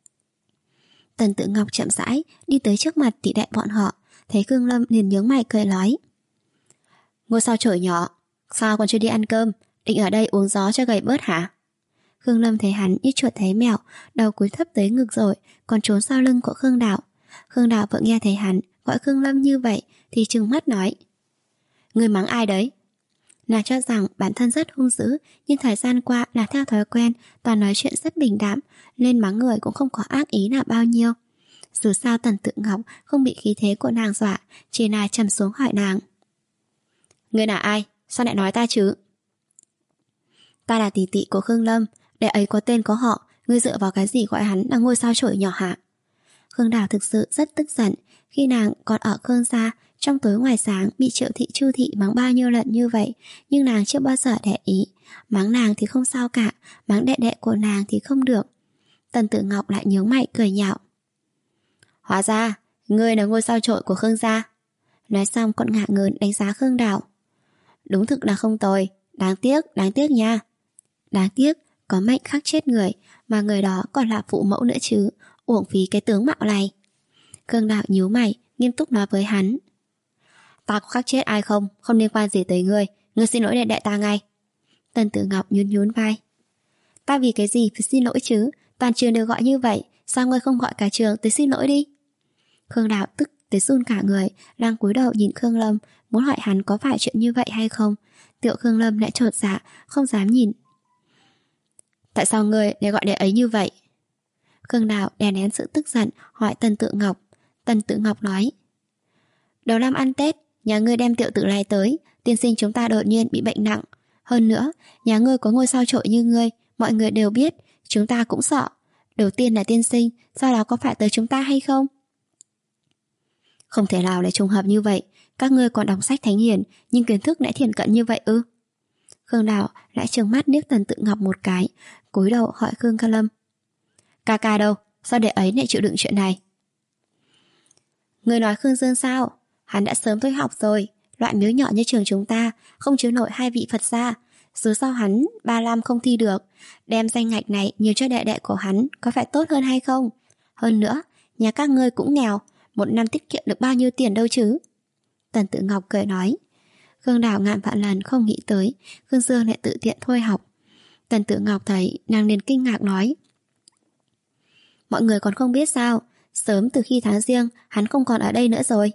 Tần Tự Ngọc chậm rãi đi tới trước mặt tỷ đệ bọn họ, thấy Khương Lâm liền nhướng mày cười nói: Ngôi sao chổi nhỏ, sao còn chưa đi ăn cơm, định ở đây uống gió cho gầy bớt hả? Khương Lâm thấy hắn như chuột thấy mèo, đầu cúi thấp tới ngực rồi, còn trốn sau lưng của Khương Đạo. Khương Đạo vừa nghe thấy hắn gọi Khương Lâm như vậy thì trừng mắt nói: Ngươi mắng ai đấy? Nàng cho rằng bản thân rất hung dữ, nhưng thời gian qua là theo thói quen, toàn nói chuyện rất bình đạm, nên mắng người cũng không có ác ý nào bao nhiêu. Dù sao Tần Tự Ngọc không bị khí thế của nàng dọa, chỉ là trầm xuống hỏi nàng: Ngươi là ai? Sao lại nói ta chứ? Ta là tỷ tỷ của Khương Lâm, đệ ấy có tên có họ, ngươi dựa vào cái gì gọi hắn là ngôi sao chổi nhỏ hả? Khương Đào thực sự rất tức giận. Khi nàng còn ở Khương gia, trong tối ngoài sáng bị Triệu thị Chu thị mắng bao nhiêu lần như vậy, nhưng nàng chưa bao giờ để ý. Mắng nàng thì không sao cả, mắng đệ đệ của nàng thì không được. Tần Tự Ngọc lại nhướng mày cười nhạo: Hóa ra ngươi là ngôi sao chổi của Khương gia. Nói xong còn ngả ngớn đánh giá Khương Đào. Đúng thực là không tồi, đáng tiếc, đáng tiếc nha. Đáng tiếc, có mệnh khắc chết người, mà người đó còn là phụ mẫu nữa chứ, uổng phí cái tướng mạo này. Khương Đạo nhíu mày, nghiêm túc nói với hắn: Ta có khắc chết ai không, không liên quan gì tới ngươi, ngươi xin lỗi đệ đệ ta ngay. Tần Tự Ngọc nhún nhún vai: Ta vì cái gì phải xin lỗi chứ, toàn trường đều gọi như vậy, sao ngươi không gọi cả trường tới xin lỗi đi? Khương Đạo tức tới run cả người, đang cúi đầu nhìn Khương Lâm, muốn hỏi hắn có phải chuyện như vậy hay không. Tiểu Khương Lâm lại chột dạ, không dám nhìn. Tại sao ngươi lại gọi đệ ấy như vậy? Khương Đạo đè nén sự tức giận hỏi Tần Tự Ngọc. Tần Tự Ngọc nói: Đầu năm ăn Tết, nhà ngươi đem tiểu tử này tới, tiên sinh chúng ta đột nhiên bị bệnh nặng. Hơn nữa, nhà ngươi có ngôi sao chổi như ngươi, mọi người đều biết, chúng ta cũng sợ. Đầu tiên là tiên sinh, sau đó có phải tới chúng ta hay không? Không thể nào lại trùng hợp như vậy, các ngươi còn đọc sách thánh hiền, nhưng kiến thức lại thiển cận như vậy ư? Khương Đạo lại trừng mắt liếc Tần Tự Ngọc một cái, cúi đầu hỏi Khương Ca Lâm: Ca ca đâu, sao đệ ấy lại chịu đựng chuyện này? Người nói Khương Dương sao? Hắn đã sớm thôi học rồi, loại miếu nhỏ như trường chúng ta không chứa nổi hai vị Phật gia. Dù sao hắn ba năm không thi được, đem danh ngạch này nhiều cho đệ đệ của hắn có phải tốt hơn hay không? Hơn nữa, nhà các ngươi cũng nghèo, một năm tiết kiệm được bao nhiêu tiền đâu chứ? Tần Tự Ngọc cười nói. Khương Đào ngàn vạn lần không nghĩ tới Khương Dương lại tự tiện thôi học. Tần Tự Ngọc thấy nàng liền kinh ngạc nói: Mọi người còn không biết sao, sớm từ khi tháng riêng hắn không còn ở đây nữa rồi.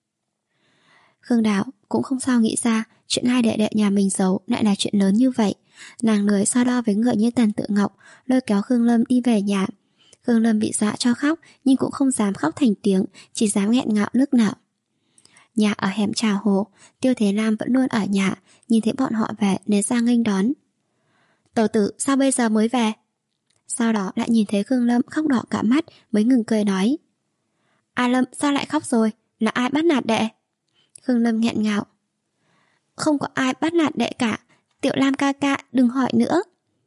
Khương Đào cũng không sao nghĩ ra chuyện hai đệ đệ nhà mình giấu lại là chuyện lớn như vậy. Nàng lười so đo với người như Tần Tự Ngọc, lôi kéo Khương Lâm đi về nhà. Khương Lâm bị dọa cho khóc, nhưng cũng không dám khóc thành tiếng, chỉ dám nghẹn ngào nức nở. Nhà ở hẻm Trà Hồ, Tiêu Thế Nam vẫn luôn ở nhà, nhìn thấy bọn họ về nên ra nghênh đón. Tẩu tử sao bây giờ mới về? Sau đó lại nhìn thấy Khương Lâm khóc đỏ cả mắt mới ngừng cười nói: A Lâm sao lại khóc rồi, là ai bắt nạt đệ? Khương Lâm nghẹn ngào: Không có ai bắt nạt đệ cả, Tiểu Lam ca ca đừng hỏi nữa.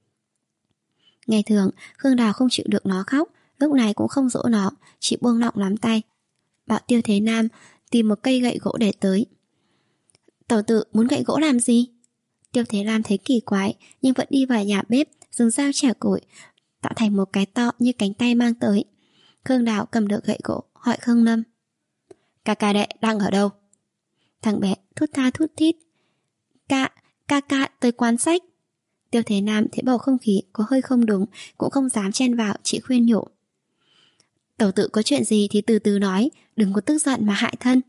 Ngày thường Khương Đào không chịu được nó khóc, lúc này cũng không dỗ nó, chỉ buông lỏng lắm tay, bảo Tiêu Thế Nam tìm một cây gậy gỗ để tới. Tẩu tử muốn gậy gỗ làm gì? Tiêu Thế Nam thấy kỳ quái nhưng vẫn đi vào nhà bếp, dùng dao chẻ củi tạo thành một cái to như cánh tay mang tới. Khương Đào cầm được gậy gỗ hỏi Khương Lâm: Ca ca đệ đang ở đâu? Thằng bé thút tha thút thít: Ca, ca ca tới quán sách. Tiêu Thế Nam thấy bầu không khí có hơi không đúng, cũng không dám chen vào, chỉ khuyên nhủ: Tẩu tử có chuyện gì thì từ từ nói, đừng có tức giận mà hại thân.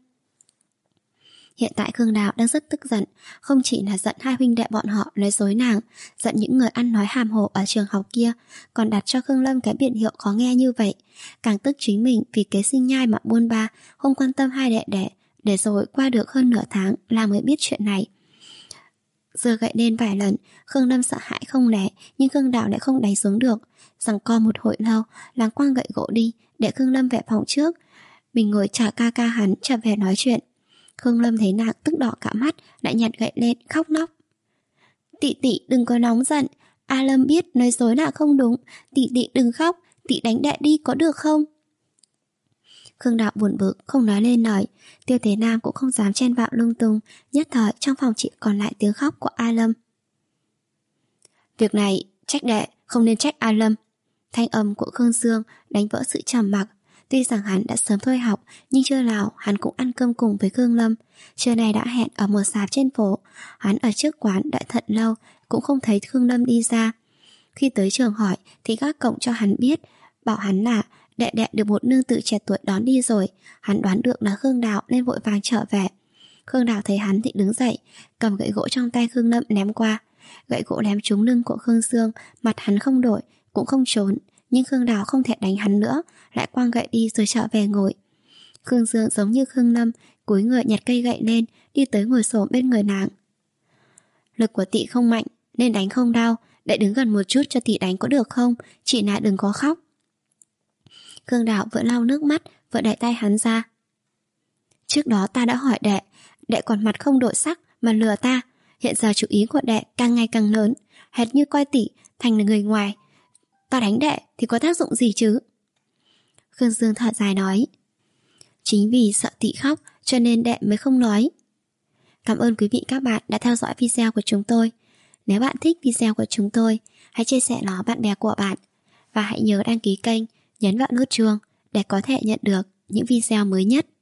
Hiện tại Khương Đào đang rất tức giận, không chỉ là giận hai huynh đệ bọn họ nói dối nàng, giận những người ăn nói hàm hồ ở trường học kia, còn đặt cho Khương Lâm cái biện hiệu khó nghe như vậy, càng tức chính mình vì kế sinh nhai mà buôn ba, không quan tâm hai đệ đệ, để rồi qua được hơn nửa tháng là mới biết chuyện này. Giơ gậy lên vài lần, Khương Lâm sợ hãi không né, nhưng Khương Đào lại không đánh xuống được. Giằng co một hồi lâu, láng quăng gậy gỗ đi, để Khương Lâm về phòng trước. Mình ngồi chờ ca ca hắn trở về nói chuyện. Khương Lâm thấy nàng tức đỏ cả mắt, lại nhặt gậy lên khóc nóc. Tỷ tỷ đừng có nóng giận, A Lâm biết nói dối là không đúng, tỷ tỷ đừng khóc, tỷ đánh đệ đi có được không? Khương Đạo buồn bực không nói lên lời. Tiêu Thế Nam cũng không dám chen vào lung tung. Nhất thời trong phòng chỉ còn lại tiếng khóc của A Lâm. Việc này trách đệ, không nên trách A Lâm. Thanh âm của Khương Dương đánh vỡ sự trầm mặc. Tuy rằng hắn đã sớm thôi học, nhưng trưa nào hắn cũng ăn cơm cùng với Khương Lâm. Trưa nay đã hẹn ở một sạp trên phố. Hắn ở trước quán đợi thật lâu, cũng không thấy Khương Lâm đi ra. Khi tới trường hỏi thì gác cổng cho hắn biết, bảo hắn là đệ đệ được một nương tử trẻ tuổi đón đi rồi. Hắn đoán được là Khương Đạo nên vội vàng trở về. Khương Đạo thấy hắn thì đứng dậy, cầm gậy gỗ trong tay Khương Lâm ném qua. Gậy gỗ ném trúng lưng của Khương Dương, mặt hắn không đổi, cũng không trốn. Nhưng Khương Đạo không thể đánh hắn nữa, lại quăng gậy đi rồi trở về ngồi. Khương Dương giống như Khương Lâm, cúi người nhặt cây gậy lên, đi tới ngồi xổm bên người nàng. Lực của tỷ không mạnh nên đánh không đau, đệ đứng gần một chút cho tỷ đánh có được không? Chị nà đừng có khóc. Khương Đạo vừa lau nước mắt, vừa đẩy tay hắn ra. Trước đó ta đã hỏi đệ, đệ còn mặt không đổi sắc mà lừa ta. Hiện giờ chủ ý của đệ càng ngày càng lớn, hệt như coi tỷ thành là người ngoài. Ta đánh đệ thì có tác dụng gì chứ? Khương Dương thở dài nói. Chính vì sợ tỷ khóc cho nên đệ mới không nói. Cảm ơn quý vị các bạn đã theo dõi video của chúng tôi. Nếu bạn thích video của chúng tôi, hãy chia sẻ nó bạn bè của bạn. Và hãy nhớ đăng ký kênh, nhấn vào nút chuông để có thể nhận được những video mới nhất.